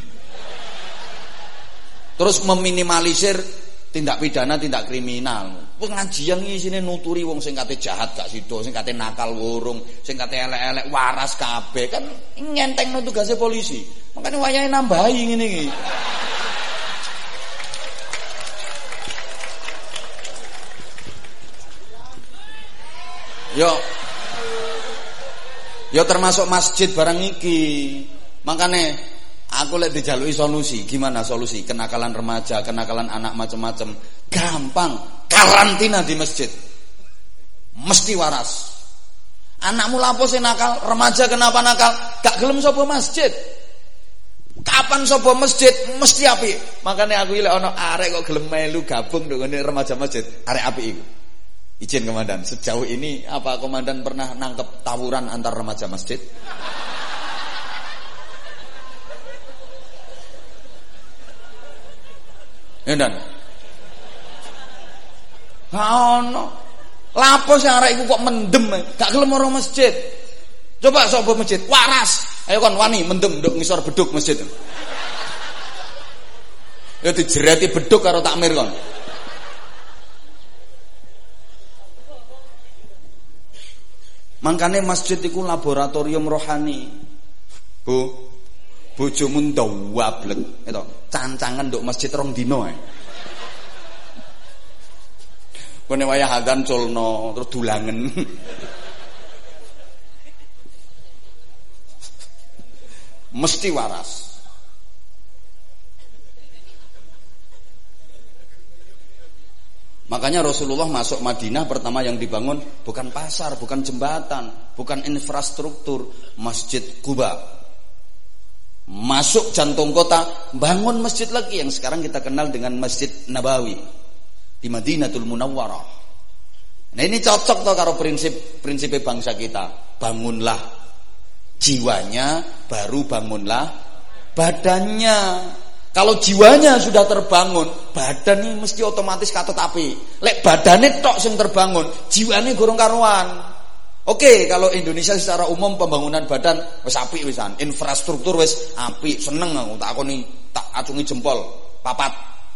Terus meminimalisir tindak pidana, tindak kriminal. Pengajian iki isine nuturi wong sing kate jahat gak sida, sing kate nakal wurung, sing kate elek-elek waras kabeh. Kan ngentengno tugase polisi. Makane wayahe nambahi ngene iki. Yo, yo termasuk masjid barang iki. Makanya aku lek dijaluki solusi, gimana solusi? Kenakalan remaja, kenakalan anak macam-macam, gampang. Karantina di masjid, mesti waras. Anakmu lapo sing nakal, remaja kenapa nakal? Gak gelem sapa masjid. Kapan sapa masjid mesti apik. Makanya aku lek ana arek kok gelem melu gabung dengan remaja masjid, arek apik iku. Izin komandan, sejauh ini apa komandan pernah nangkep tawuran antar remaja masjid? Ya dan. Ha ono. Lapo sing arek iku kok mendem, gak gelem ora masjid. Coba sapa masjid, waras. Ayo kon wani mendem nduk ngisor beduk masjid. Ya dijereti beduk karo takmir kon. Mangkane masjid iku laboratorium rohani. Bu, bojomu ndawablek, itu cancangan nduk masjid rong dino ae. Kene wayah adzan culno terus dulangen. Mesti waras. Makanya Rasulullah masuk Madinah pertama yang dibangun bukan pasar, bukan jembatan, bukan infrastruktur, Masjid Quba. Masuk jantung kota, bangun masjid lagi yang sekarang kita kenal dengan Masjid Nabawi di Madinatul Munawwarah. Nah ini cocok toh karo prinsip prinsip bangsa kita. Bangunlah jiwanya, baru bangunlah badannya. Kalau jiwanya sudah terbangun, badan ini mesti otomatis katut api. Lek badane tok sing terbangun, jiwane gorong karuan. Oke, kalau Indonesia secara umum pembangunan badan wis apik wisan, infrastruktur wis apik, seneng aku tak akoni tak acungi jempol, papat.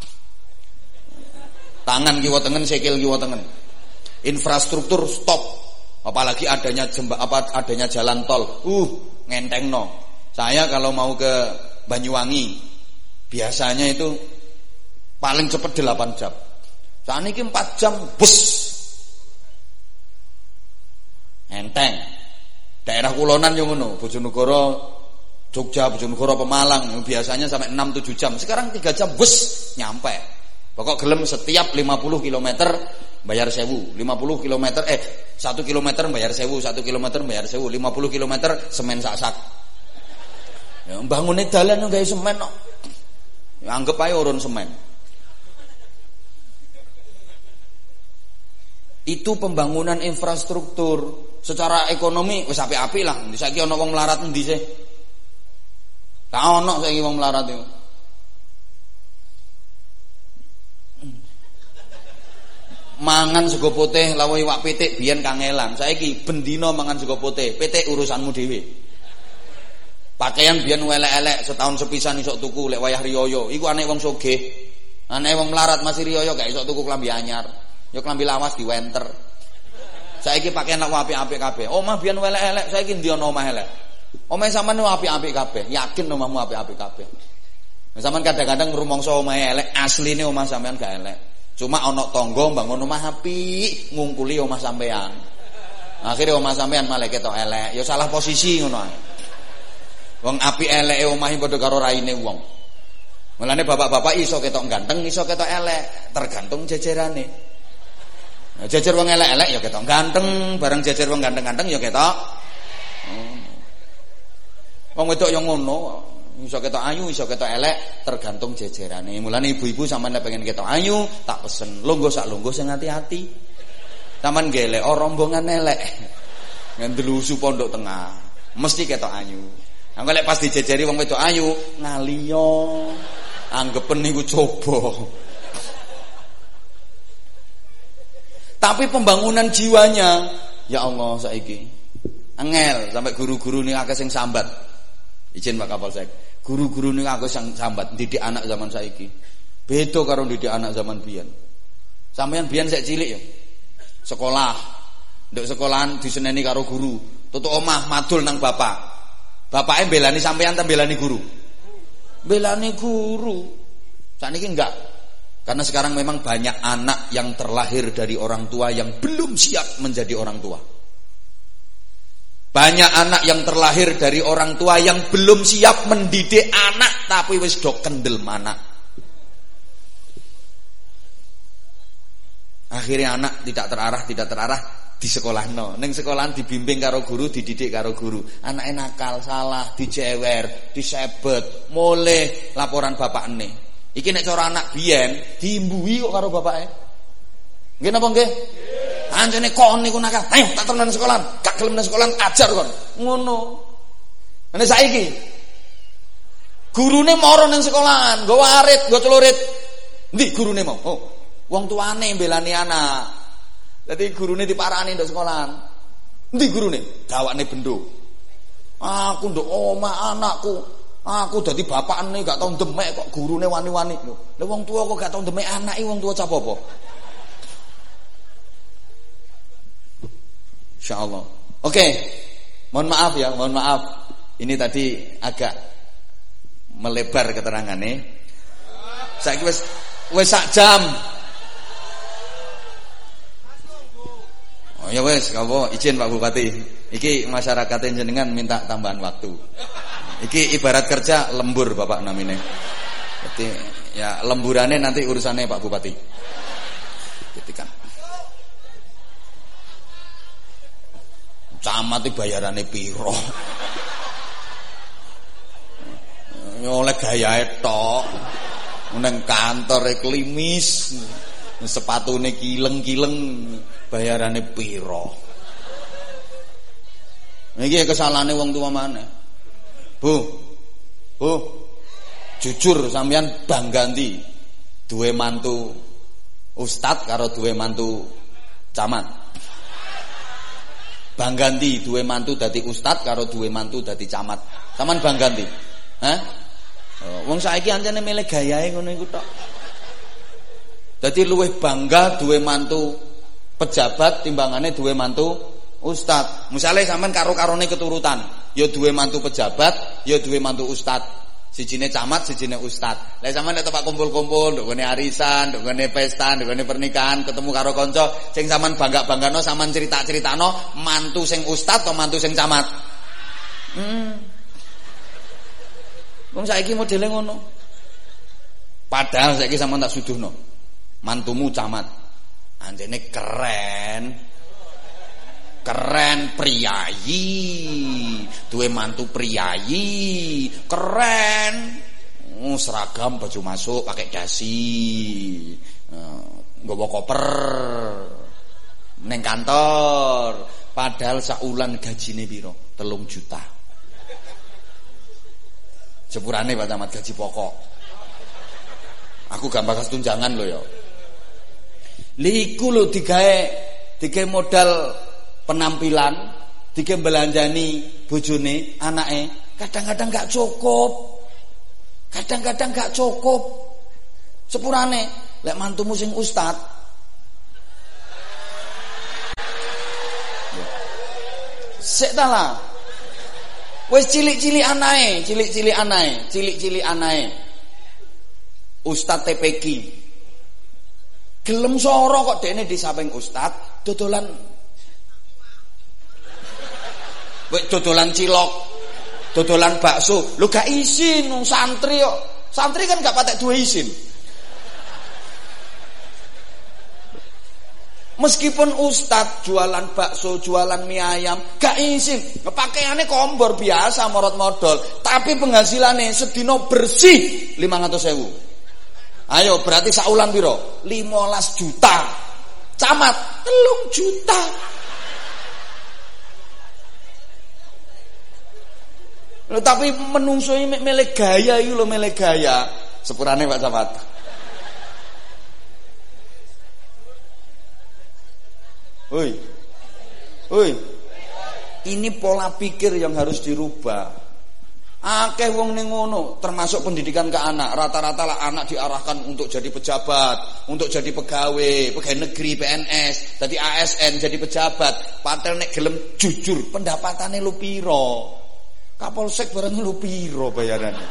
Tangan kiwa tengen, sikil kiwa tengen. Infrastruktur stop. Apalagi adanya jemba, apa adanya jalan tol. Uh, ngentengno. Saya kalau mau ke Banyuwangi biasanya itu paling cepat delapan jam. Saat ini empat jam bus. Enteng. Daerah kulonan yang ngono, Bojonegoro, Jogja, Bojonegoro, Pemalang biasanya sampai enam tujuh jam. Sekarang tiga jam bus nyampe. Pokok gelem setiap lima puluh kilometer bayar sewu, lima puluh kilometer eh satu kilometer bayar sewu, satu kilometer bayar sewu, lima puluh kilometer semen sak-sak. Ya mbangune dalan yo gawe semen kok. Ya, anggap aja urun semen. Itu pembangunan infrastruktur. Secara ekonomi wis apik-apik lah. Saiki ana wong melarat endi sih? Ka ono saiki wong melarat iku. Mangan sego putih lawe iwak pitik biyen kangelan. Saiki bendina mangan sego putih, pitik urusanmu dhewe. Pakaian biyen elek-elek setahun sepisan isok tuku lek wayah riyaya. Iku anek wong sugih. Anek wong melarat masih riyaya gak isok tuku klambi anyar. Ya klambi lawas diwenter. Saiki pakaian lak apik-apik kabeh. Omah biyen elek-elek, saiki ndi ana omah elek. Omah sampean apik-apik kabeh. Yakin omahmu apik-apik kabeh. Sampean kadang-kadang ngrumangsa omah elek, asline omah sampean gak elek. Cuma ana tangga bangun omah apik, ngungkuli omah sampean. Akhire omah sampean malah ketok elek. Ya salah posisi ngono ae. Wong apik eleke omahe padha karo raine wong. Mulane bapak-bapak iso ketok ganteng, iso ketok elek, tergantung jejerane. Nah, jejer wong elek-elek ya ketok ganteng, bareng jejer wong ganteng-ganteng ya ketok. Hmm. Wong wedok yo ngono, iso ketok ayu, iso ketok elek, tergantung jejerane. Mulane ibu-ibu sampean nek pengen ketok ayu, tak pesen longgo sak longgo sing ati-ati. Sampean gelek oh rombongan elek. Ngendelusu pondok tengah, mesti ketok ayu. Anggo lek pas dijejeri wong wedok ayu, ngaliyo. Anggepen niku coba. Tapi pembangunan jiwanya, ya Allah saiki. Angel sampai guru-guru ning akeh sing sambat. Izin Pak Kapolsek. Guru-guru ning akeh sing sambat didik anak zaman saiki. Beda karo didik anak zaman biyen. Sampeyan biyen sik cilik ya. Sekolah. Nduk sekolahan diseneni karo guru. Tutuk omah madul nang bapak. Bapaknya belani sampean ta belani guru? Belani guru. Sakniki enggak. Karena sekarang memang banyak anak yang terlahir dari orang tua yang belum siap menjadi orang tua. Banyak anak yang terlahir dari orang tua yang belum siap mendidik anak tapi wis do kendel mana. Akhirnya anak tidak terarah, tidak terarah di sekolah no. Neng sekolahan dibimbing karo guru, dididik karo guru. Anaknya nakal, salah, dijewer, disebet, mulai laporan bapak nih. Iki nek cara anak biyen diimbui kok karo bapake. Nggih napa nggih? Anjene kon niku nakal. Ayo tak tenan sekolah. Gak gelem nang sekolah ajar kon. Ngono. Nek saiki gurune moro nang sekolahan, nggawa arit, nggo celurit. Ndi gurune mau? Oh, wong tuane mbelani anak. Dadi gurune diparani ndok sekolahan. Ndi gurune? Gawakne bendo. Aku ndok omah anakku. Aku dadi bapakne gak tau demek kok gurune wani-wani. Lah wong tua kok gak tau demek anake, wong tua cap apa? Insyaallah. Oke. Mohon maaf ya, mohon maaf. Ini tadi agak melebar keterangannya. Saiki wis wis sak jam. Oh ya wis, apa izin Pak Bupati. Iki masyarakat jenengan minta tambahan waktu. Iki ibarat kerja lembur Bapak namine. Jadi ya lemburannya nanti urusannya Pak Bupati. Ketika camat bayarannya piro? Oleh gayae tok. Nang kantore klimis, sepatune kileng-kileng, bayarane piro? Iki kesalahane wong tua maneh. Bu. Bu. Jujur sampean bangga ndi duwe mantu ustad karo duwe mantu camat? Bangga ndi duwe mantu dadi ustad karo duwe mantu dadi camat? Sampean bangga ndi? Hah? Wong saiki ancene milih gayahe ngono iku tok. Dadi luwih bangga duwe mantu pejabat timbangane duwe mantu ustad. Misale sampean karo-karone keturutan, ya duwe mantu pejabat, ya duwe mantu ustad. Sijine camat, sijine ustad. Lah sampean nek tempat kumpul-kumpul, nduk ngene arisan, nduk ngene pesta, nduk ngene pernikahan, ketemu karo kanca, sing sampean bangga-banggano, sampean cerita-ceritano mantu sing ustad atau mantu sing camat? Hmm. Wong saiki modele ngono. Padahal saiki sampean tak suduhno. Mantumu camat. Anjene keren. Keren priyayi. Duwe mantu priyayi, keren. Oh, seragam baju masuk pakai dasi. Nggawa koper. Ning kantor. Padahal saulan gajine piro? telung juta. Sepurane Pak Camat gaji pokok. Aku gak bakas tunjangan lho ya. Liku lho digawe digawe modal penampilan, digawe belanjani bojone, anake, kadang-kadang gak cukup. Kadang-kadang gak cukup. Sepurane lek mantumu sing ustad. Sik ta lah. Wis cilik-cilik anae, cilik-cilik anae, cilik-cilik anae. Ustad T P K. Gelem soro kok dekne di samping ustad dodolan. Wek dodolan cilok, dodolan bakso. Lho gak izin wong santri kok. Santri kan gak patek duwe izin. Meskipun ustad jualan bakso, jualan mie ayam, gak izin. Pakaiannya kompor biasa, morot modal, tapi penghasilannya sedino bersih lima ratus ribu. Ayo, berarti saulan piro? lima belas juta. Camat telung juta. Loh, tapi menungso ini melek gaya iki lho, melek gaya. Sepurane Pak Camat. Oi. Oi. Ini pola pikir yang harus dirubah. Akeh wong ning ngono, termasuk pendidikan ke anak. Rata-rata lah anak diarahkan untuk jadi pejabat, untuk jadi pegawai, pegawai negeri, P N S, jadi A S N, jadi pejabat. Padahal nek gelem jujur, pendapatannya lu piro? Kapolsek barang lu piro bayarannya?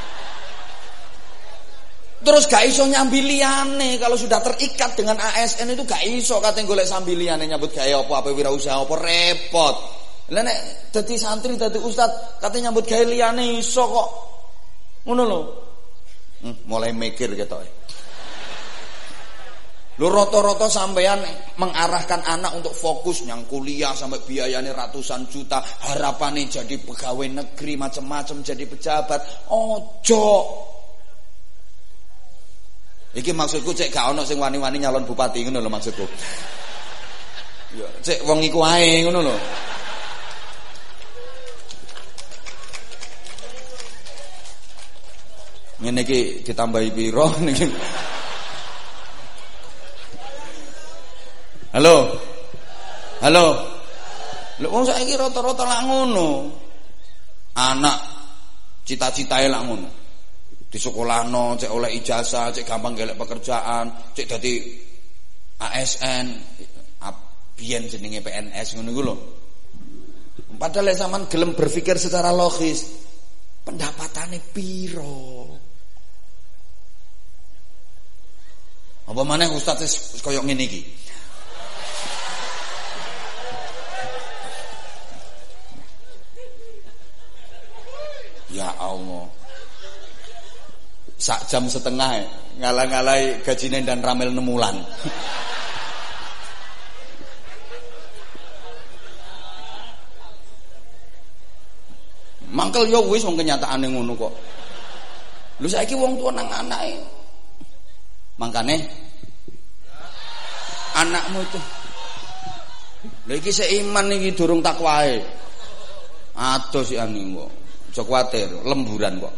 Terus gak iso nyambi liyane. Kalau sudah terikat dengan A S N itu gak iso katanya golek sambil liyane nyambut gawe apa-apa wirausaha apa repot. Lah nek dadi santri dadi ustad katanya nyambut gawe liyane iso kok. Ngono lho. Hmm, mulai mikir ketoke. Lho rata-rata sampean mengarahkan anak untuk fokus yang kuliah sampai biayanya ratusan juta, harapannya jadi pegawai negeri macam-macam, jadi pejabat. Ojo. Iki maksudku cek gak ono sing wani-wani nyalon bupati ngono lho maksudku. Ya, cek wong iku ae ngono lho. Ngene iki ditambahi piro niki. Halo. Halo. Lho wong saiki rata-rata lak ngono. Anak cita-citae lak ngono. Di sekolahno cek oleh ijazah, cek gampang golek pekerjaan, cek dadi A S N, biyen jenenge P N S ngono iku lho. Padahal lek sampean gelem berpikir secara logis, pendapatane piro? Apa maneh ustaz wis koyo ngene iki. Ya Allah. Sak jam setengah ngalah-ngalai gajine dan ramel nemulan. Mangkel yo wis wong kenyataane ngono kok. Lho saiki wong tuwa nang anake. Mangkane anakmu itu. Lha iki seiman iki durung takwae. Adoh sik ani kok. Aja kuwatir, lemburan kok.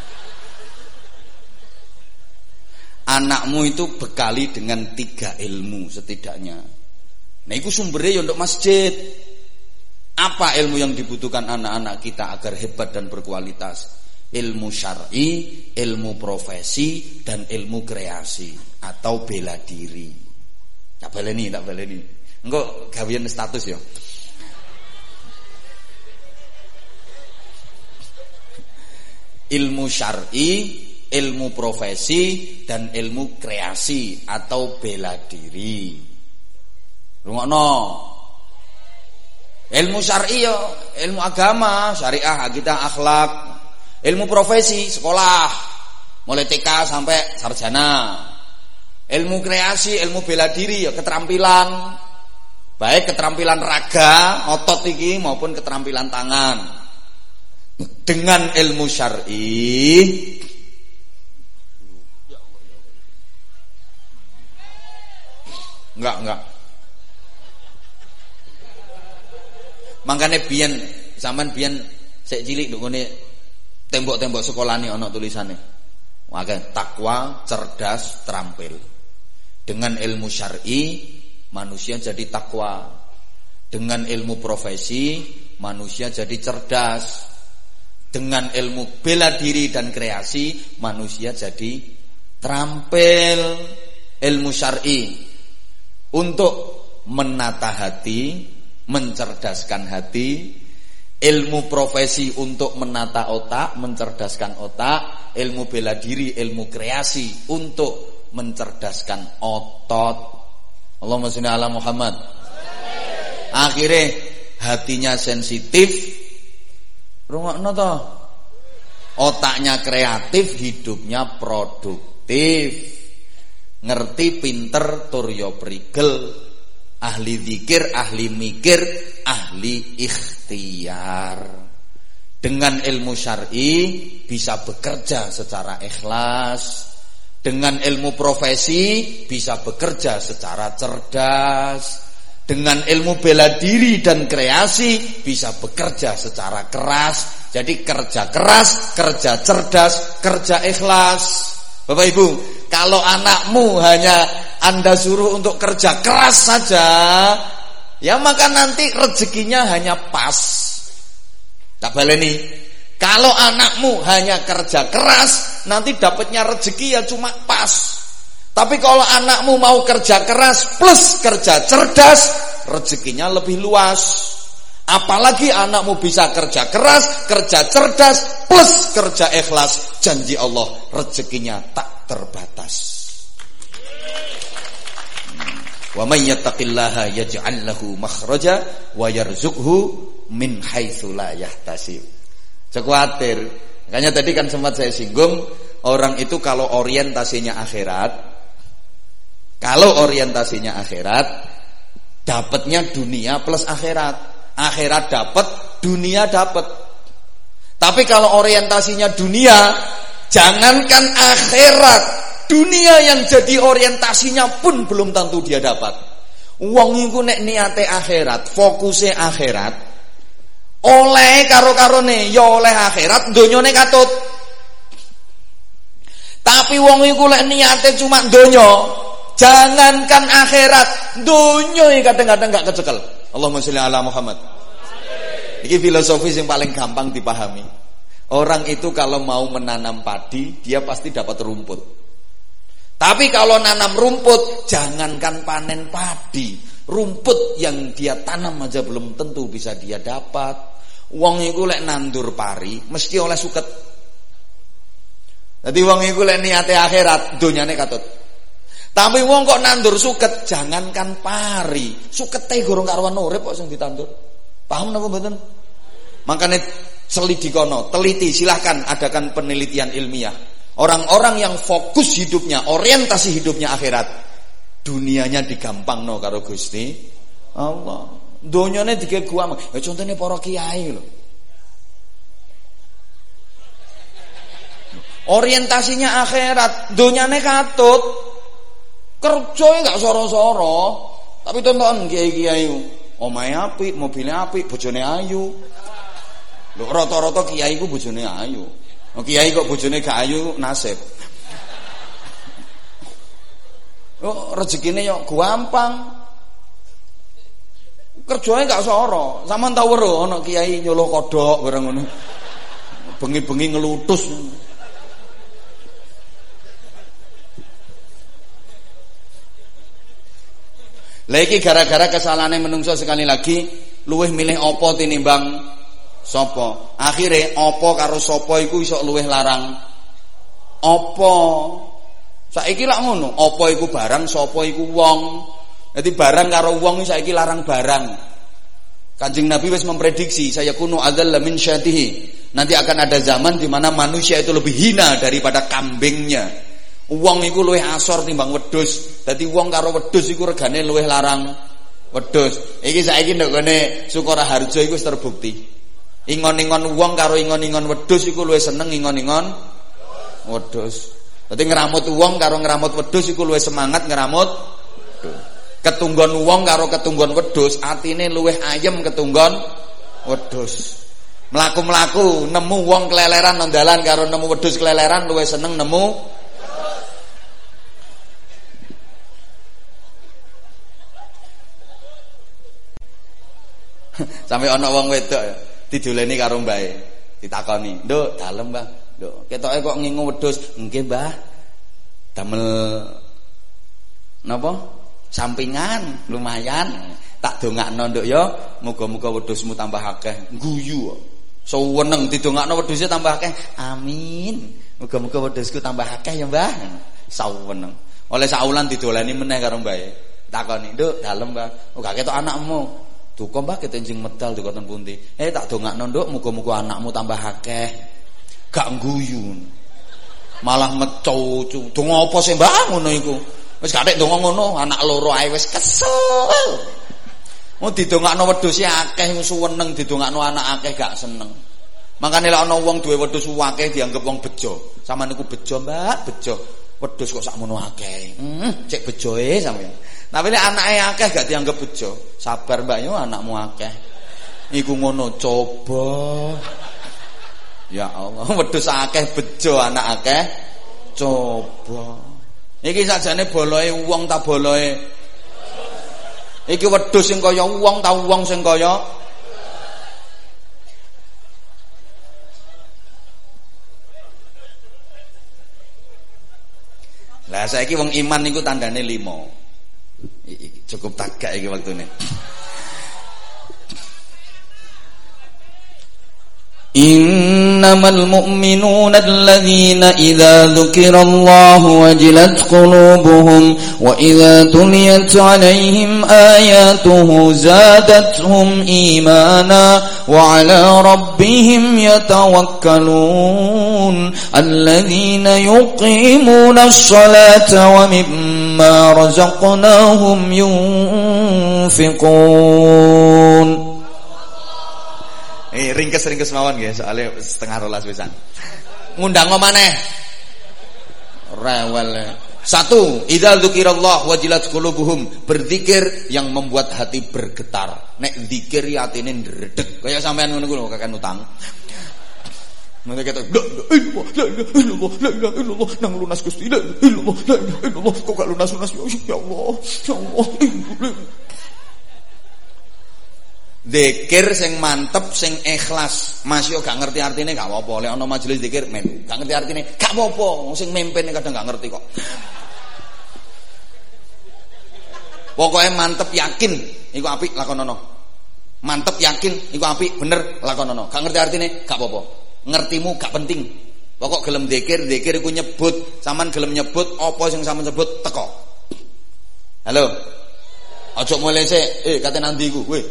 Anakmu itu bekali dengan tiga ilmu setidaknya. Nah itu sumbernya ya untuk masjid. Apa ilmu yang dibutuhkan anak-anak kita agar hebat dan berkualitas? Ilmu syar'i, ilmu profesi, dan ilmu kreasi atau bela diri. Tak baleni, tak baleni. Engko gawean status ya. Ilmu syar'i, ilmu profesi, dan ilmu kreasi atau bela diri. Rungokno. Ilmu syar'i yo, ilmu agama, syariah, akidah, akhlak. Ilmu profesi, sekolah, mulai T K sampai sarjana. Ilmu kreasi, ilmu bela diri ya keterampilan. Baik keterampilan raga, otot iki maupun keterampilan tangan. Dengan ilmu syar'i enggak enggak mangkane biyen sampean biyen sik cilik nduk ngene tembok-tembok sekolahane ana tulisane wae takwa, cerdas, terampil. Dengan ilmu syar'i manusia jadi takwa. Dengan ilmu profesi manusia jadi cerdas. Dengan ilmu bela diri dan kreasi manusia jadi terampil. Ilmu syar'i untuk menata hati, mencerdaskan hati. Ilmu profesi untuk menata otak, mencerdaskan otak. Ilmu bela diri, ilmu kreasi untuk mencerdaskan otot. Allahumma sholli ala Muhammad. Akhirnya hatinya sensitif, rungokno to. Otaknya kreatif, hidupnya produktif. Ngerti, pinter, tur yo prigel. Ahli zikir, ahli mikir, ahli ikhtiar. Dengan ilmu syar'i bisa bekerja secara ikhlas. Dengan ilmu profesi bisa bekerja secara cerdas. Dengan ilmu bela diri dan kreasi bisa bekerja secara keras. Jadi kerja keras, kerja cerdas, kerja ikhlas. Bapak Ibu, kalau anakmu hanya Anda suruh untuk kerja keras saja, ya maka nanti rezekinya hanya pas. Tak baleni. Kalau anakmu hanya kerja keras, nanti dapatnya rezeki ya cuma pas. Tapi kalau anakmu mau kerja keras plus kerja cerdas, rezekinya lebih luas. Apalagi anakmu bisa kerja keras, kerja cerdas plus kerja ikhlas, janji Allah rezekinya tak terbatas. Wa may yattaqillaha yaj'al lahu makhraja wa yarzuqhu min haitsu la yahtasib. Jangan khawatir. Makanya tadi kan sempat saya singgung, orang itu kalau orientasinya akhirat, kalau orientasinya akhirat, dapatnya dunia plus akhirat. Akhirat dapat, dunia dapat. Tapi kalau orientasinya dunia, jangankan akhirat, dunia yang jadi orientasinya pun belum tentu dia dapat. Wong iku nek niate akhirat, fokuse akhirat, oleh karo-karone ya oleh akhirat, donyane katut. Tapi wong iku lek niate cuma donya, jangankan akhirat, donya kadang-kadang gak kecekel. Allahumma sholli ala Muhammad. Ini filosofi yang paling gampang dipahami. Orang itu kalau mau menanam padi, dia pasti dapat rumput. Tapi kalau nanam rumput, jangankan panen padi, rumput yang dia tanam aja belum tentu bisa dia dapat. Wong iku lek nandur pari, mesti oleh suket. Jadi wong iku lek niate akhirat, donyane katut. Tapi wong kok nandur suket, jangankan pari, sukete gorong karuan urip kok sing ditandur. Paham napa mboten? Makanya selidikono, teliti, silahkan adakan penelitian ilmiah. Orang-orang yang fokus hidupnya, orientasi hidupnya akhirat, dunianya digampangno karo Gusti Allah. Donyane dike guam. Ya contone para kiai lho. Orientasinya akhirat, donyane katut. Kerja enggak soro-soro. Tapi tonton kiai-kiai, omahe apik, mobilnya apik, bojone ayu. Lho rata-rata kiai ku bojone ayu. Kiai kok bojone gak ayu nasib. Oh, rezekine yo gampang. Kerjane gak soro. Sampeyan tau weruh ana kiai nyuluh kodhok bareng ngono. Bengi-bengi ngelutus. Lah iki gara-gara kesalahane menungso sekali lagi luwih milih apa tinimbang sapa. Akhire apa karo sapa iku iso luwih larang apa. Saiki lak ngono, apa iku barang, sapa iku wong. Dadi barang karo wong saiki larang barang. Kanjeng Nabi wis memprediksi saya kuno adzalla min syatihi. Nanti akan ada zaman di mana manusia itu lebih hina daripada kambingnya. Wong iku luwih asor timbang wedhus. Dadi wong karo wedhus iku regane luwih larang wedhus. Iki saiki ndek kene Sukaraharja iku wis terbukti. Ingon-ingon wong karo ingon-ingon wedhus iku luwih seneng ingon-ingon wedhus. Dadi ngramut wong karo ngramut wedhus iku luwih semangat ngramut wedhus. Ketunggon wong karo ketunggon wedhus atine luwih ayem ketunggon wedhus. Mlaku-mlaku nemu wong keleleran nang dalan karo nemu wedhus keleleran luwih seneng nemu. Sampai ana wong wedok didoleni karo mbae, ditakoni, "Nduk, dalem, Mbah. Nduk, ketoke kok ngingu wedhus?" "Nggih, Mbah. Damel napa? Sampingan, lumayan. Tak dongakno, Nduk ya, muga-muga wedhusmu tambah akeh." Guyu. Suweneng didongakno wedhuse tambah akeh. "Amin. Muga-muga wedhusku tambah akeh ya, Mbah." Suweneng. Oleh saulan didoleni meneh karo mbae. Takoni, "Nduk, dalem, Mbah. Oh, gak ketok anakmu." Duka Mbah ketenjing medal dikoten pundi. Eh tak dongakno Nduk muga-muga anakmu tambah akeh. Gak guyu. Malah mecocu. Donga apa sih Mbah ngono iku? Wis gak tek donga ngono, anak loro ae wis kesel. Mau didongakno wedhus akeh suweneng, didongakno anak akeh gak seneng. Makane lek ana wong duwe wedhus akeh dianggep wong bejo. Sampeyan niku bejo, Mbak, bejo. Wedhus kok sakmono akeh. Hmm, cek bejoe sampeyan. Tapi nek anake akeh gak dianggap bejo. Sabar Mbak yo anakmu akeh. Iku ngono coba. Ya Allah, wedhus akeh bejo anak akeh coba. Iki sakjane boloe wong ta boloe. Iki wedhus sing kaya wong ta wong sing kaya. Lah saiki wong iman niku tandane lima. Cukup tagak iki waktune. Innamal mu'minuna alladzina idza dzukirallahu wajilat qulubuhum wa idza tuliyat 'alaihim ayatuhu zadatuhum imana wa 'ala rabbihim yatawakkalun alladzina yuqimuna ash-shalata wa mimma razaqnahum yunfiqun. Eh ringkes-ringkes mawon nggih, soalnya setengah rolas pisan. Ngundang maneh. Rewel. Satu, idza dzukirallah wajilat qulubuhum, berzikir yang membuat hati bergetar. Nek zikir ya atine ndredeg. Kaya sampean ngono kuwi lho kakek utang. Mene kata la ilaha illallah la ilaha illallah nang lunas Gusti la ilaha illallah la ilaha illallah kok gak lunas-lunas ya Allah ya Allah. Zikir sing mantep sing ikhlas. Mas yo gak ngerti artine gak apa-apa. Lek ana majelis zikir men gak ngerti artine gak apa-apa. Sing mimpin kadang gak ngerti kok. Pokoknya mantep yakin iku apik lakonono. Mantep yakin iku apik bener lakonono. Gak ngerti artine gak apa-apa. Ngertimu gak penting. Pokok gelem zikir, zikir iku nyebut, sampean gelem nyebut apa sing sampean sebut teko. Halo. Aja mulai sik, eh kate nanti iku, weh.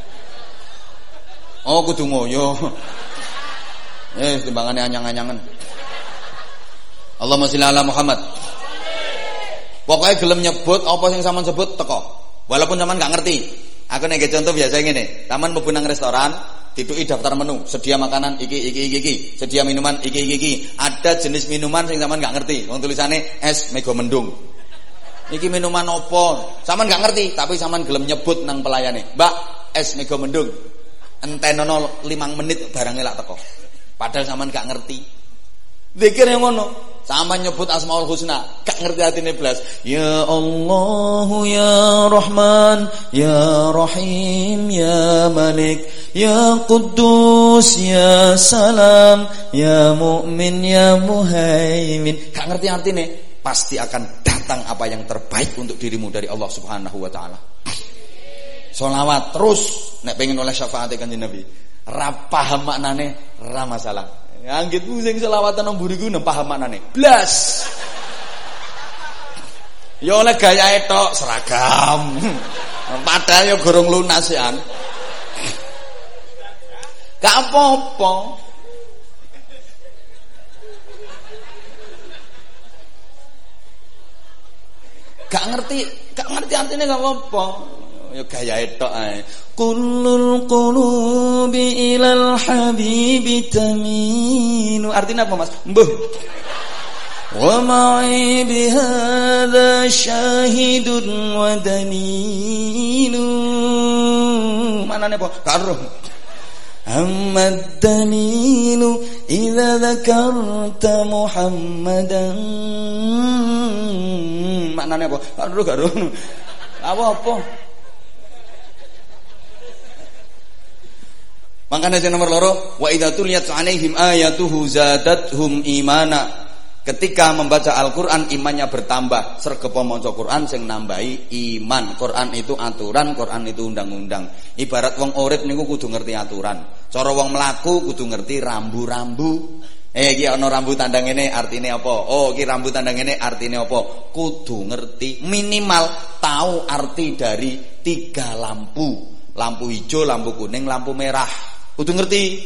Oh kudu ngoyo. Eh timbangane anyang-anyangan. Allahumma sholli ala Muhammad. Pokoknya gelem nyebut apa sing sampean sebut teko. Walaupun sampean gak ngerti. Aku nek contoh biasa ngene, sampean mlebu nang restoran, dituki daftar menu, sedia makanan iki iki iki iki, sedia minuman iki iki iki. Ada jenis minuman sing sampean gak ngerti. Wong tulisane es mega mendung. Iki minuman opo? Sampean gak ngerti, tapi sampean gelem nyebut nang pelayane. Mbak, es mega mendung. Entenono lima menit barangnya lak teko. Padahal sampean gak ngerti. Zikir yang ngono. Sampean nyebut Asmaul Husna, gak ngerti atine blas. Ya Allah, ya Rahman, ya Rahim, ya Malik, ya Quddus, ya Salam, ya Mu'min, ya Muhaimin. Gak ngerti artine, pasti akan datang apa yang terbaik untuk dirimu dari Allah Subhanahu wa taala. Sholawat terus nek pengen oleh syafaat Kanjeng Nabi. Ra paham maknane, ra masalah. Anggitmu sing selawatan nang mburiku nang paham maknane. Blas. Ya oleh gayae tok seragam. Padahal ya gorong lunas ya. Gak apa-apa. Gak ngerti, gak ngerti artinya gak apa-apa. Ya gayae tok ae. Kullul qulubi ilal habibi taminu. Artinya apa Mas? Mbuh. Wa ma'i bihadza syahidun wa dalilun. Manane apa? Karo. Ammad dalilu idza dzakarta Muhammadan. Manane apa? Karo karo. Apa-apa? Makanya yang nomor loro, wa idza tuliyat 'alaihim ayatuhu zadatuhum imana. Ketika membaca Al-Qur'an imannya bertambah. Sregep maca Qur'an sing nambahi iman. Qur'an itu aturan, Qur'an itu undang-undang. Ibarat wong urip niku kudu ngerti aturan. Cara wong mlaku kudu ngerti rambu-rambu. Eh iki ana rambu tandang ngene artine apa? Oh, iki rambu tandang ngene artine apa? Kudu ngerti minimal tahu arti dari tiga lampu. Lampu hijau, lampu kuning, lampu merah. Kudu ngerti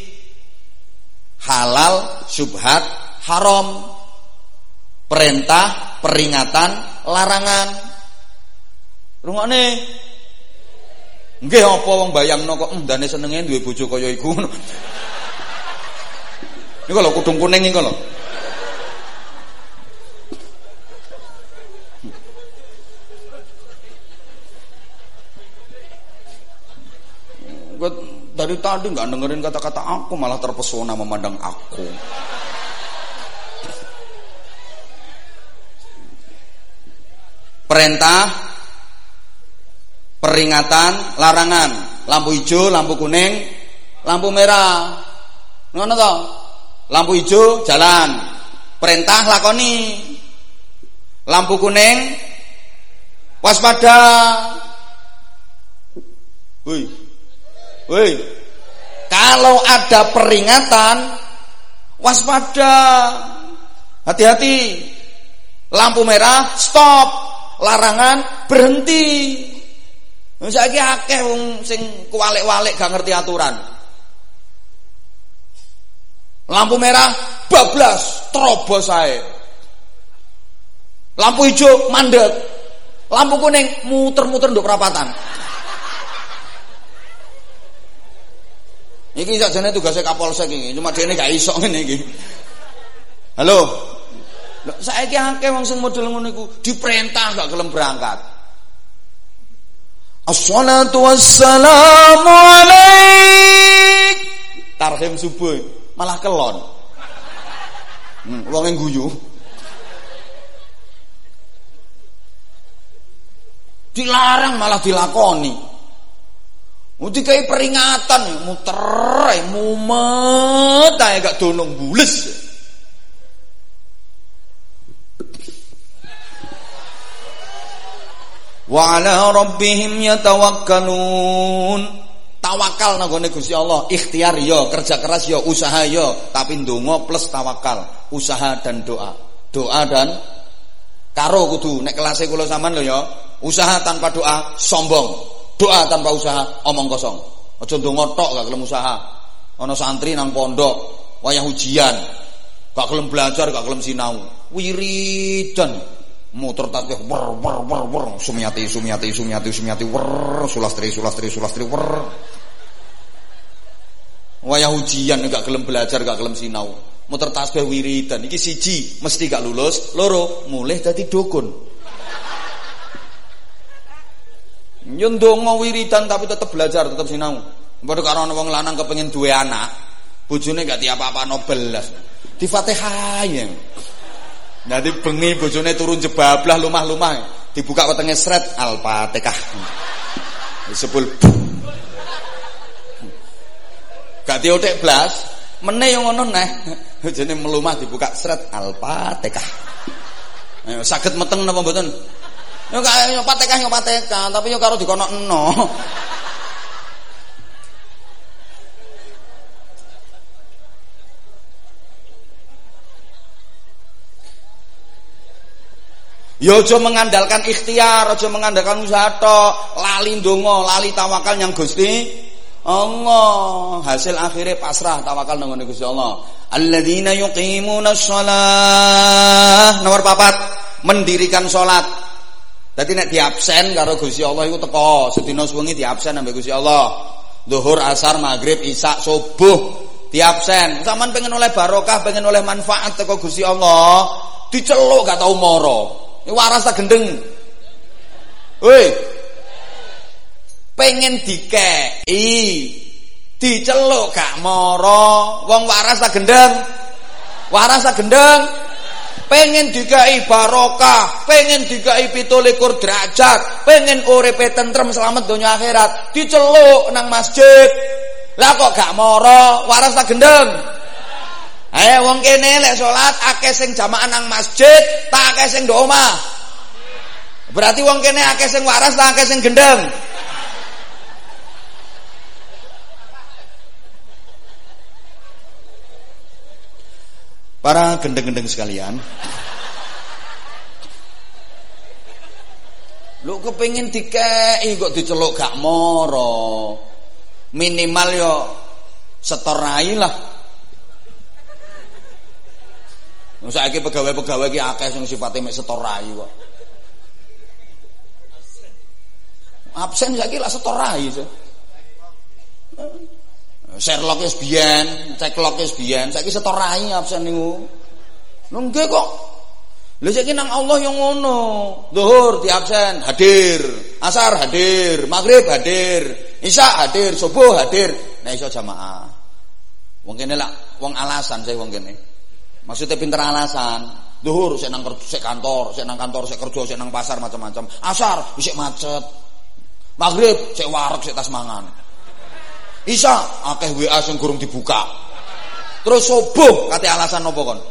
halal, syubhat, haram, perintah, peringatan, larangan. Rungokne. Nggih apa wong bayangno kok ndane senenge duwe bojo kaya iku. Niku lho kudung kuning niku lho. Gue dari tadi nggak dengerin kata-kata aku, malah terpesona memandang aku. Perintah, peringatan, larangan, lampu hijau, lampu kuning, lampu merah. Ngono to? Lampu hijau jalan, perintah lakoni. Lampu kuning waspada. Woi. Woi, kalau ada peringatan, waspada, hati-hati. Lampu merah, stop. Larangan, berhenti. Saiki akeh wong sing kuwalik-walik gak ngerti aturan. Lampu merah, bablas, terobos ae. Lampu hijau, mandek. Lampu kuning, muter-muter nduk perapatan. Iki sakjane tugasnya Kapolsek iki, cuma dhekne gak iso ngene iki. Halo. Lho saiki akeh wong sing model ngono iku diperintah gak gelem berangkat. Assalatu wassalamu alaik. Tarhim subuh malah kelon. Hmm, wong e guyu. Dilarang malah dilakoni. Dikai peringatan muter mumet ae gak donong bules. Wa ala rabbihim yatawakkalun. Tawakal nang gone Gusti Allah, ikhtiar ya, kerja keras ya, usaha ya, tapi ndonga plus tawakal, usaha dan doa. Doa dan karo kudu nek kelase kula sampean lho ya, usaha tanpa doa sombong. Doa tanpa usaha omong kosong. Aja ndonga tok gak gelem usaha. Ana santri nang pondok wayah ujian, gak gelem belajar, gak gelem sinau. Wiridan muter tasbih wer wer wer wer sumyati sumyati sumyati sumyati wer sulastri sulastri sulastri wer. Wayah ujian gak gelem belajar, gak gelem sinau. Muter tasbih wiridan iki siji mesti gak lulus, loro mulih dadi dukun. Yo ndonga wiridan tapi tetep belajar, tetep sinau. Padha karo ana wong lanang kepengin duwe anak, bojone gak diapa-apano belas. Di Fatihah ya. Nanti bengi bojone turun jebablah lumah-lumah, dibuka wetenge sret Al-Fatihah. Disebul. Gak diotek blas, meneh yo ngono neh. Bojone melumah dibuka sret Al-Fatihah. Ayo saged meteng napa mboten? Yo kaya yo Fatihah yo Fatihah, tapi yo karo dikono eno. Ya aja mengandalkan ikhtiar, aja mengandalkan usaha tok, lali ndonga, lali tawakal nyang Gusti Allah. Hasil akhirnya pasrah tawakal nang ngene Gusti Allah. Alladzina yuqimuna shalah. Nomor papat, mendirikan salat. Dadi nek diabsen karo Gusti Allah iku teko sedina suwengi diabsen ambek Gusti Allah. Zuhur, asar, maghrib, isya, subuh diabsen. Sampeyan pengen oleh barokah, pengen oleh manfaat teko Gusti Allah, diceluk gak tau mara. Ini waras tak gendeng. Woi, pengen dikei, diceluk gak moro. Wong waras tak gendeng, waras tak gendeng. Pengen dikei barokah, pengen dikei pitulikur derajat, pengen uripe tentrem selamat dunia akhirat, diceluk nang masjid. Lah kok gak moro, waras tak gendeng. Ayo wong kene lek salat akeh sing jamaah nang masjid, tak akeh sing ndok omah. Berarti wong kene akeh sing waras, tak akeh sing gendeng. Para gendeng-gendeng sekalian, lu kepengin dikei kok diceluk gak moro. Minimal yo setorai lah. Saiki pegawai-pegawai iki akeh sing sifate mek setorai kok. Absen saiki lak setorai. Sherlock wis biyen, ceklok wis biyen, saiki setorai absen niku. Lho nggih kok. Lha saiki nang Allah yang ngono. Zuhur diabsen, hadir. Asar hadir, maghrib hadir, isya hadir, subuh hadir. Nek iso jamaah. Wong kene lak wong alasan saya wong kene. Maksudnya pinter alasan. Zuhur sik nang sik kantor, sik nang kantor, sik kerja, sik nang pasar macam-macam. Asar isih macet. Maghrib sik wareg, sik tas mangan. Isya akeh W A sing gurung dibuka. Terus subuh kate alasan nopo kon?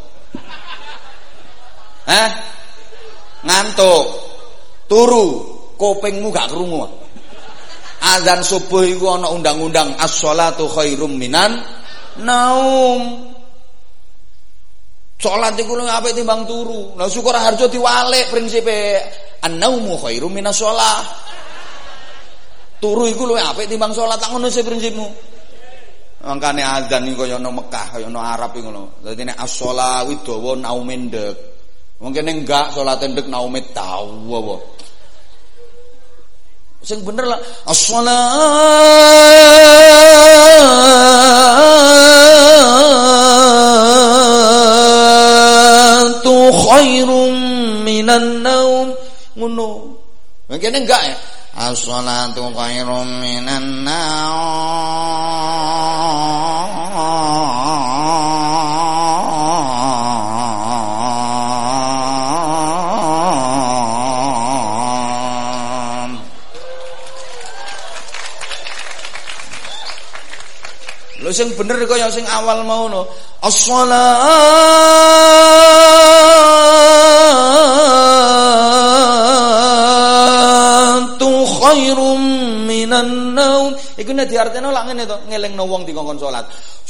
Hah? Ngantuk. Turu, kupingmu gak krungu. Azan subuh iku ana undang-undang as-sholatu khairum minan naum. Salat iku luwih apik timbang turu. Lah syukur harjo diwalik prinsipe an-naumu khairum minas shalah. Turu iku luwih apik timbang salat, tak ngono sih prinsipmu. Mangkane azan iki kaya ana Mekah, kaya ana Arab iku ngono. Dadi nek as-shalah kuwi dawa naume ndek. Mungkin enggak salat ndek naume tau apa. Sing bener lah as-shalatu Kene enggak ya. As-shalatu khairum minan naum. Lho sing bener kaya sing awal mau no. As-shalatu khairum minan naum. Iku nek diartene lak ngene to, ngelingno wong dikongkon salat.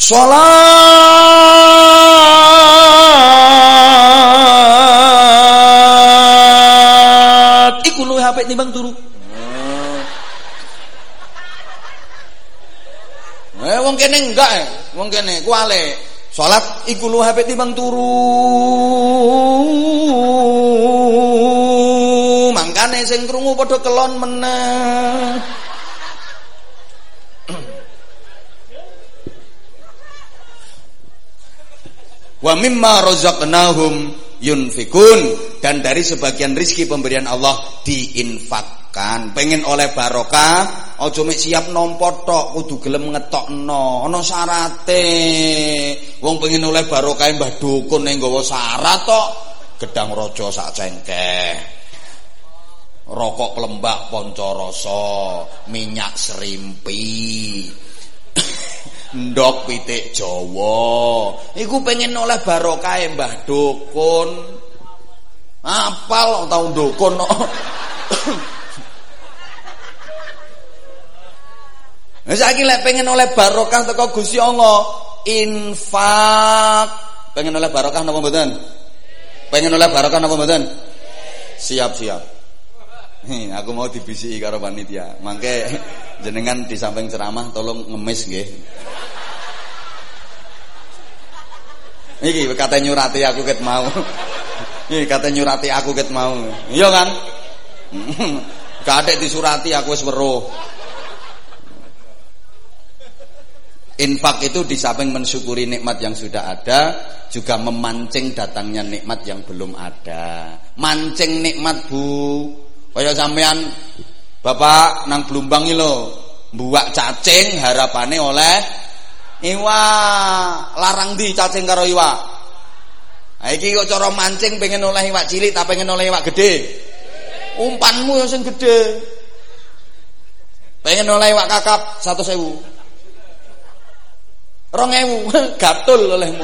Salat iku luwih apik timbang turu. Eh wong kene enggak eh, wong kene kuale. Salat iku luwih apik timbang turu. Mangkane sing krungu padha kelon meneh. Wa mimma razaqnahum yunfikun, dan dari sebagian rizki pemberian Allah diinfakkan. Pengen oleh barokah, aja mek siap nampa tok, kudu gelem ngetokno. Ana syarate. Wong pengen oleh barokah Mbah Dukun ning nggawa syarat tok, gedang raja sak cengkeh. Rokok kelembak Pancarasa, minyak serimpi. Ndok pitik Jawa. Iku pengen oleh barokah Mbah Dukun. Apal tau dukun kok. Nah saiki lek pengen oleh barokah teko Gusti Allah, infak. Pengen oleh barokah napa mboten? Pengen oleh barokah napa mboten? Siap-siap. Nih, aku mau dibisiki karo panitia. Mangke jenengan di samping ceramah tolong ngemis nggih. Iki kate nyurati aku ket mau. Iki kate nyurati aku ket mau. Iya kan? Kadek disurati aku wis weruh. Infak itu di samping mensyukuri nikmat yang sudah ada, juga memancing datangnya nikmat yang belum ada. Mancing nikmat, Bu. Kaya sampean Bapak nang Blumbang iki lho, mbuak cacing harapane oleh iwak. Larang di cacing karo iwak. Ha iki kok cara mancing pengen oleh iwak cilik ta pengen oleh iwak gede? Umpanmu ya sing gede. Pengen oleh iwak kakap seratus ribu. dua ribu gatul olehmu.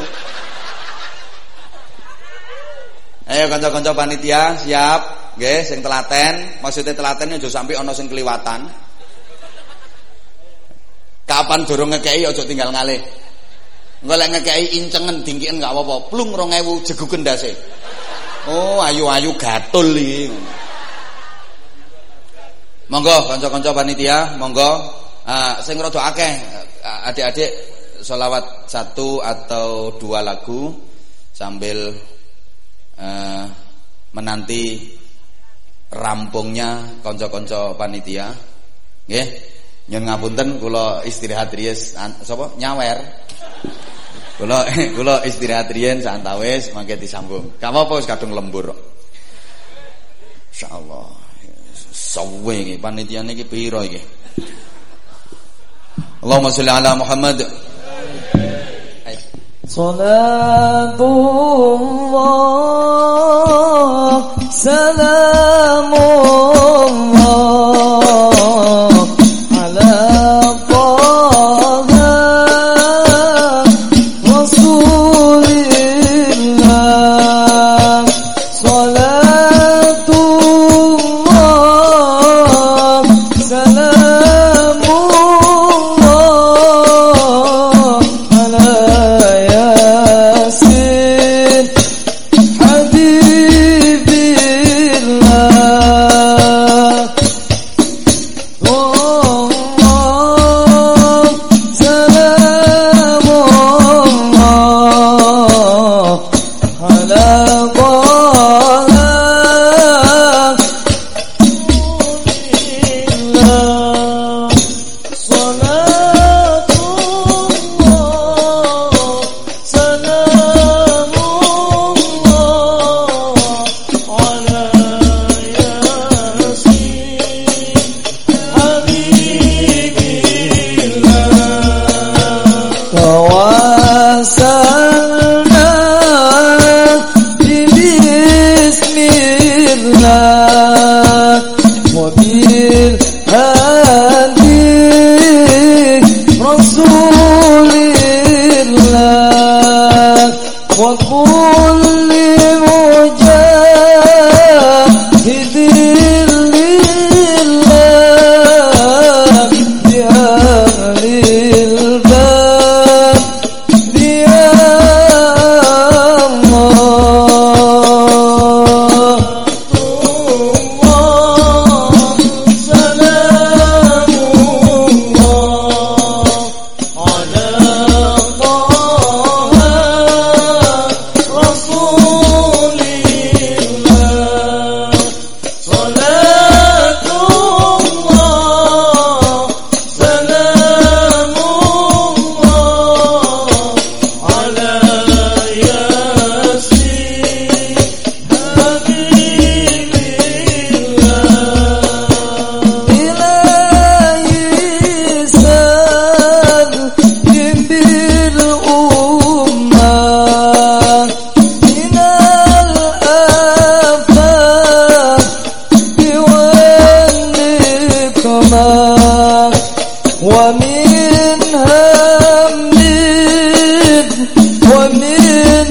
Ayo kanca-kanca panitia siap. Nggih, sing telaten, maksudnya telaten aja sampai ana sing kliwatan. Kapan durung ngekeki aja tinggal ngalih. Engko lek ngekeki incengen dingkiken enggak apa-apa, plung dua ribu jeguken ndase. Oh, ayu-ayu gatul iki. Monggo kanca-kanca panitia, monggo uh, sing rada akeh adik-adik selawat satu atau dua lagu sambil uh, menanti rampungnya kanca-kanca panitia. Nggih. Nyun ngapunten kula istirahat riyen sapa nyawer. Kula kula istirahat riyen santawis mangke disambung. Gak apa-apa wis kadung lembur. Insyaallah. Sawe iki panitia niki pira iki? Allahumma sholli ala Muhammad. Salatullah salamullah ala taha rasulillah. Salatullah salamullah ala yasin habibillah. min hamid wa min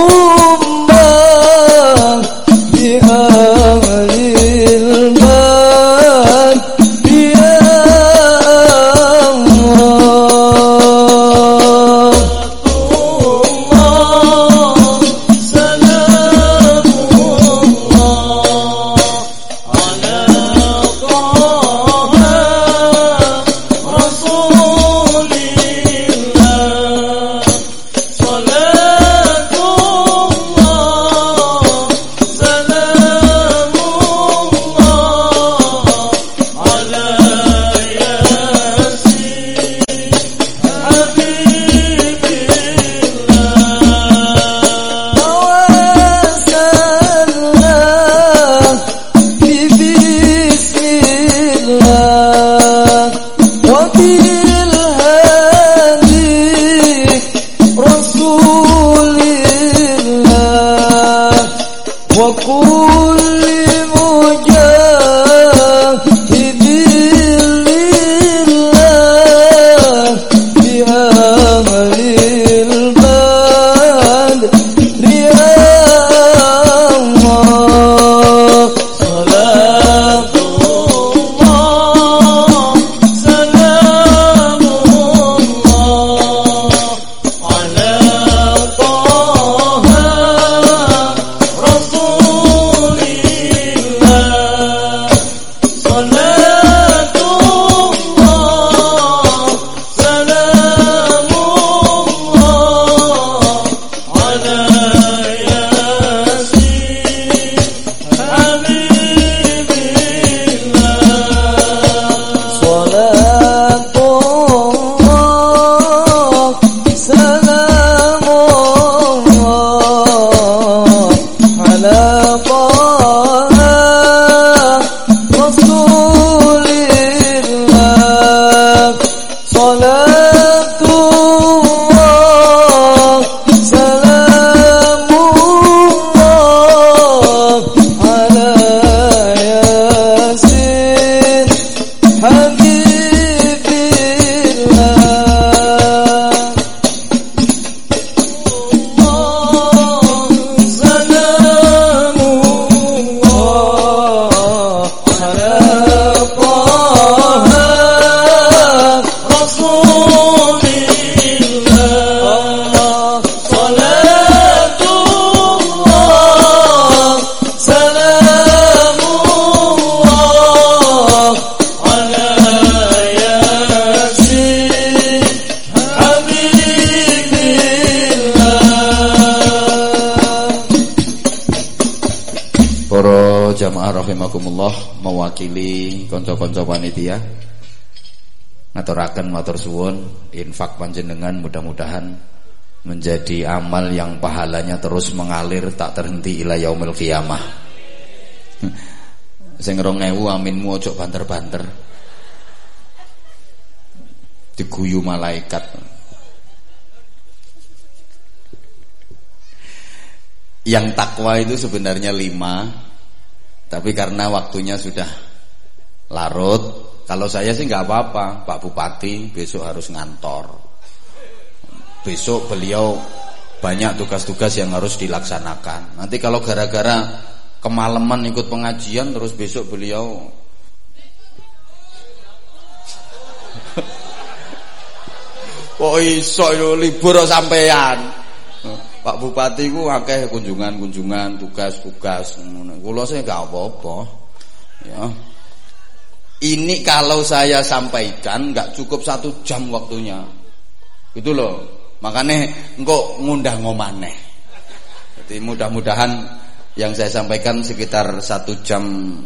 ummah bi ahlil bad ya rahimakumullah, mewakili kanca-kanca panitia ngaturaken matur suwun infak panjenengan mudah-mudahan menjadi amal yang pahalanya terus mengalir tak terhenti ila yaumil qiyamah. Sing rong ewu aminmu ojo banter-banter diguyu malaikat. Yang takwa itu sebenarnya lima, tapi karena waktunya sudah larut, kalau saya sih nggak apa-apa. Pak Bupati besok harus ngantor, besok beliau banyak tugas-tugas yang harus dilaksanakan. Nanti kalau gara-gara kemalaman ikut pengajian, terus besok beliau kok iso yo libur sampean. Pak Bupati ku akeh kunjungan-kunjungan, tugas-tugas ngono. Kula sih gak apa-apa. Ya. Ini kalau saya sampaikan gak cukup satu jam waktunya. Gitu loh. Makanya engko ngundang ngomane. Jadi mudah-mudahan yang saya sampaikan sekitar satu jam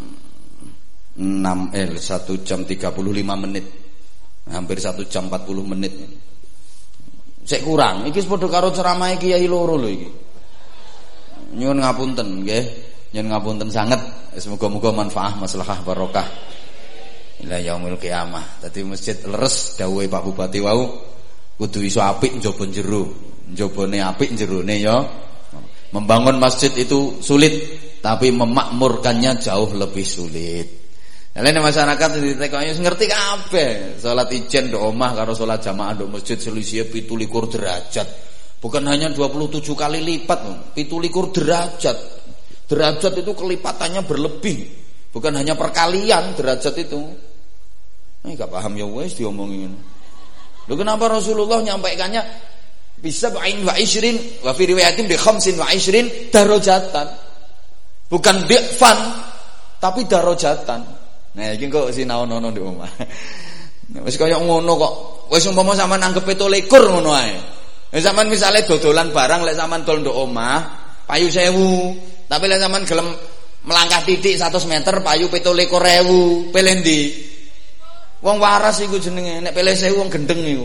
enam eh satu jam tiga puluh lima menit. Hampir satu jam empat puluh menit. Sek kurang, iki padha karo ceramah Kiai loro lho iki. Nyuwun ngapunten nggih, nyuwun ngapunten sanget. Semoga-moga manfaat, maslahah, barokah ila yaumil qiyamah. Dadi masjid leres dawuhe Pak Bupati wau kudu iso apik njaba jero. Njabane apik jerone ya. Membangun masjid itu sulit, tapi memakmurkannya jauh lebih sulit. Lain masyarakat ditekoki ngerti kabeh. Salat ijen ndok omah karo salat jamaah ndok masjid selisih pitu likur derajat. Bukan hanya dua puluh tujuh kali lipat, pitu likur derajat. Derajat itu kelipatannya berlebih. Bukan hanya perkalian derajat itu. Ini gak paham ya wes diomongin. Lho kenapa Rasulullah nyampaikannya bisa ba'in wa ishrin wa fi riwayatin bi khamsin wa ishrin darajatan. Bukan di'fan tapi darajatan. Nah, iki kok sinau-nono di omah. Wis kaya ngono kok. Wis umpama sampean anggap pitu likur ngono ae. Wis sampean misale dodolan barang lek sampean dol nduk omah, payu sewu. Tapi lek sampean gelem melangkah titik seratus meter payu pitu likur ewu, pilih ndi? Wong waras iku jenenge, nek pilih sewu wong gendeng iku.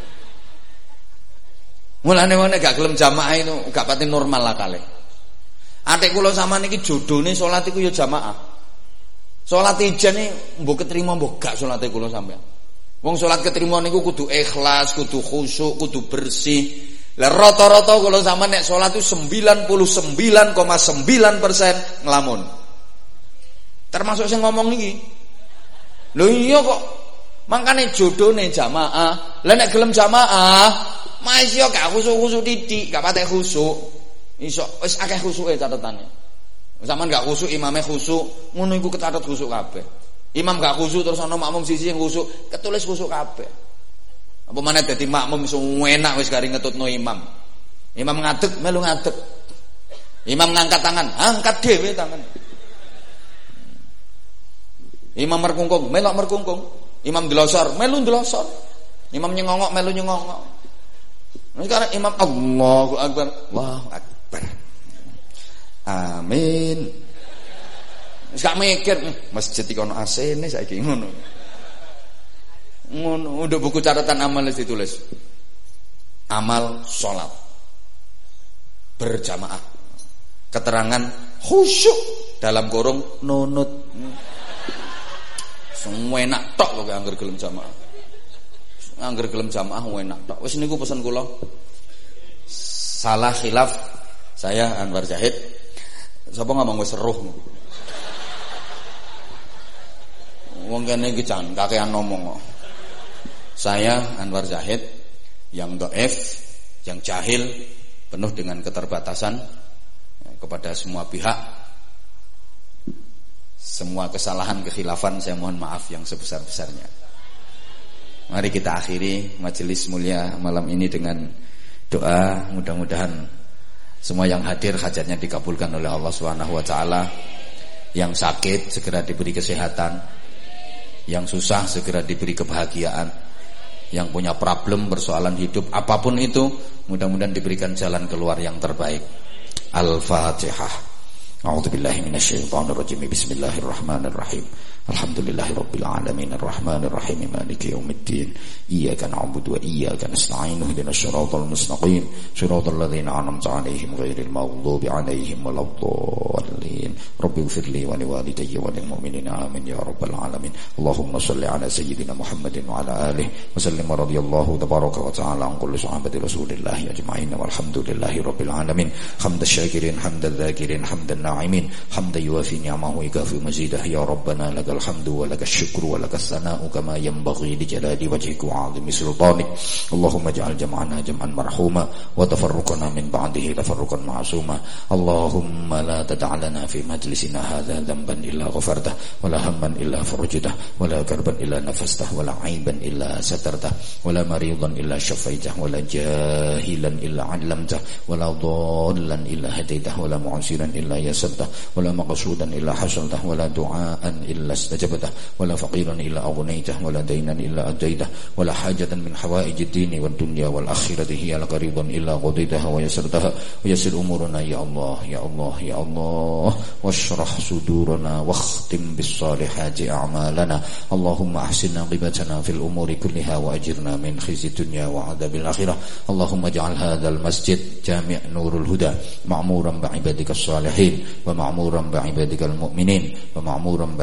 Mulane wong nek gak gelem jamaah itu gak pati normal lah kali. Atik kula sampean iki jodone salat iku ya jamaah. Salat ijen nih mbok ketrima mbok gak salate kula sampean. Wong salat ketrima niku kudu ikhlas, kudu khusyuk, kudu bersih. Lah rata-rata kula sampean nek salat itu sembilan puluh sembilan koma sembilan persen ngelamun. Termasuk sing ngomong iki. Lho iya kok. Mangkane jodone jamaah. Lah nek gelem jamaah, mas yo gak khusyuk-khusyuk titik, gak patek khusyuk. Iso wis akeh khusyuke catetane. Zaman gak khusyuk, imamnya khusyuk, ngono iku kecatet khusyuk kabeh. Imam gak khusyuk terus ana makmum siji yang khusyuk, ketulis khusyuk kabeh. Apa maneh dadi makmum iso enak wis kari ngetutno imam. Imam ngadeg melu ngadeg. Imam ngangkat tangan, angkat dhewe tangan. Imam merkungkung, melok merkungkung. Imam delosor, melu delosor. Imam nyengongok, melu nyengongok. Nah, sekarang imam Allahu Akbar, Allahu Akbar. Amin. Wis gak mikir, masjid iki ono A C-ne saiki ngono. Ngono, udah buku catatan amal ditulis. Amal salat berjamaah. Keterangan khusyuk dalam kurung nunut. Semua enak tok kok angger gelem jamaah. Angger gelem jamaah enak tok. Wis niku pesen kula. Salah khilaf saya Anwar Zahid. Sapa ngomong wis seruh. Wong kene iki jan kakean ngomong kok. Saya Anwar Zahid yang dhaif, yang jahil, penuh dengan keterbatasan kepada semua pihak. Semua kesalahan kekhilafan saya mohon maaf yang sebesar-besarnya. Mari kita akhiri majelis mulia malam ini dengan doa, mudah-mudahan semua yang hadir hajatnya dikabulkan oleh Allah Subhanahu wa taala. Yang sakit segera diberi kesehatan. Yang susah segera diberi kebahagiaan. Yang punya problem persoalan hidup apapun itu, mudah-mudahan diberikan jalan keluar yang terbaik. Al-Fatihah. A'udzubillahi minasyaitonirrajim. Bismillahirrahmanirrahim. Alhamdulillahirabbil alamin arrahmanir rahim maliki yaumiddin iyyaka na'budu wa iyyaka nasta'in ihdinas siratal mustaqim siratal ladzina an'amta 'alaihim ghairil maghdubi 'alaihim waladdallin rabbighfirli wa liwalidayya wa lil mu'minina amin ya rabbal alamin. Allahumma shalli 'ala sayyidina Muhammadin wa 'ala alihi wa sallim radhiyallahu tabaraka wa ta'ala an kulli sahabati Rasulillah ajma'in walhamdulillahi rabbil alamin. Hamdal syakirin hamdal dzakirin hamdan na'imin hamdan yuwafi ni'amahu wa yukafi mazidah ya rabbana lakal الحمد ولك الشكر ولك الثناء كما ينبغي لجلال وجهك وعظيم سلطانك. اللهم اجعل جمعنا جمعا مرحوما وتفرقنا من بعده تفرقا معصوما. اللهم لا تدع لنا في مجلسنا هذا ذنبا إلا غفرته ولا هما إلا فرجته ولا كربا إلا نفسته ولا عيبا إلا سترته ولا مريضا إلا شفيته ولا جاهلا إلا علمته ولا ضالا إلا هديته ولا معسرا إلا يسرته ولا مقصودا إلا حصلته ولا دعاء إلا استجبته ولا فقيرا إلا أغنيته ولا دينا إلا أديته ولا حاجة من حوائج الدين والدنيا والآخرة هي لك رضا إلا قضيتها ويسرتها ويسر أمورنا يا الله يا الله يا الله واشرح صدورنا واختم بالصالحات أعمالنا. اللهم أحسن عاقبتنا في الأمور كلها وأجرنا من خزي الدنيا وعذاب الآخرة. اللهم اجعل هذا المسجد جامع نور الهدى معمورا بعبادك الصالحين ومعمورا بعبادك المؤمنين ومعمورا بعبادك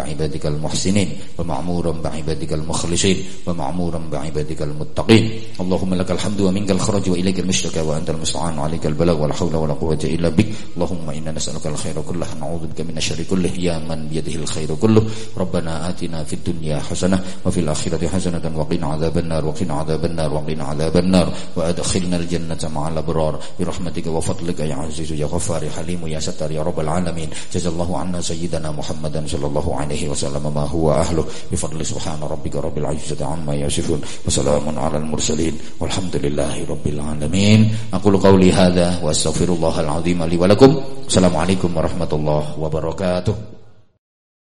بعبادك المحسنين ومعمورا بعبادك المخلصين ومعمورا بعبادك المتقين اللهم لك الحمد ومنك الخرج وإليك المشتكى وأنت المستعان وعليك البلاغ ولا حول ولا قوة إلا بك اللهم إنا نسألك الخير كله نعوذ بك من الشر كله يا من بيده الخير كله ربنا آتنا في الدنيا حسنة وفي الآخرة حسنة وقنا عذاب النار وقنا عذاب النار وقنا عذاب النار وأدخلنا الجنة مع الأبرار برحمتك وفضلك يا عزيز يا غفار يا حليم يا ستار يا رب العالمين جزا الله عنا سيدنا محمدا صلى الله عليه وسلم ما هو أهله بفضل سبحان ربك رب العزة عما يصفون وسلام على المرسلين والحمد لله رب العالمين أقول قولي هذا وأستغفر الله العظيم لي ولكم السلام عليكم ورحمة الله وبركاته.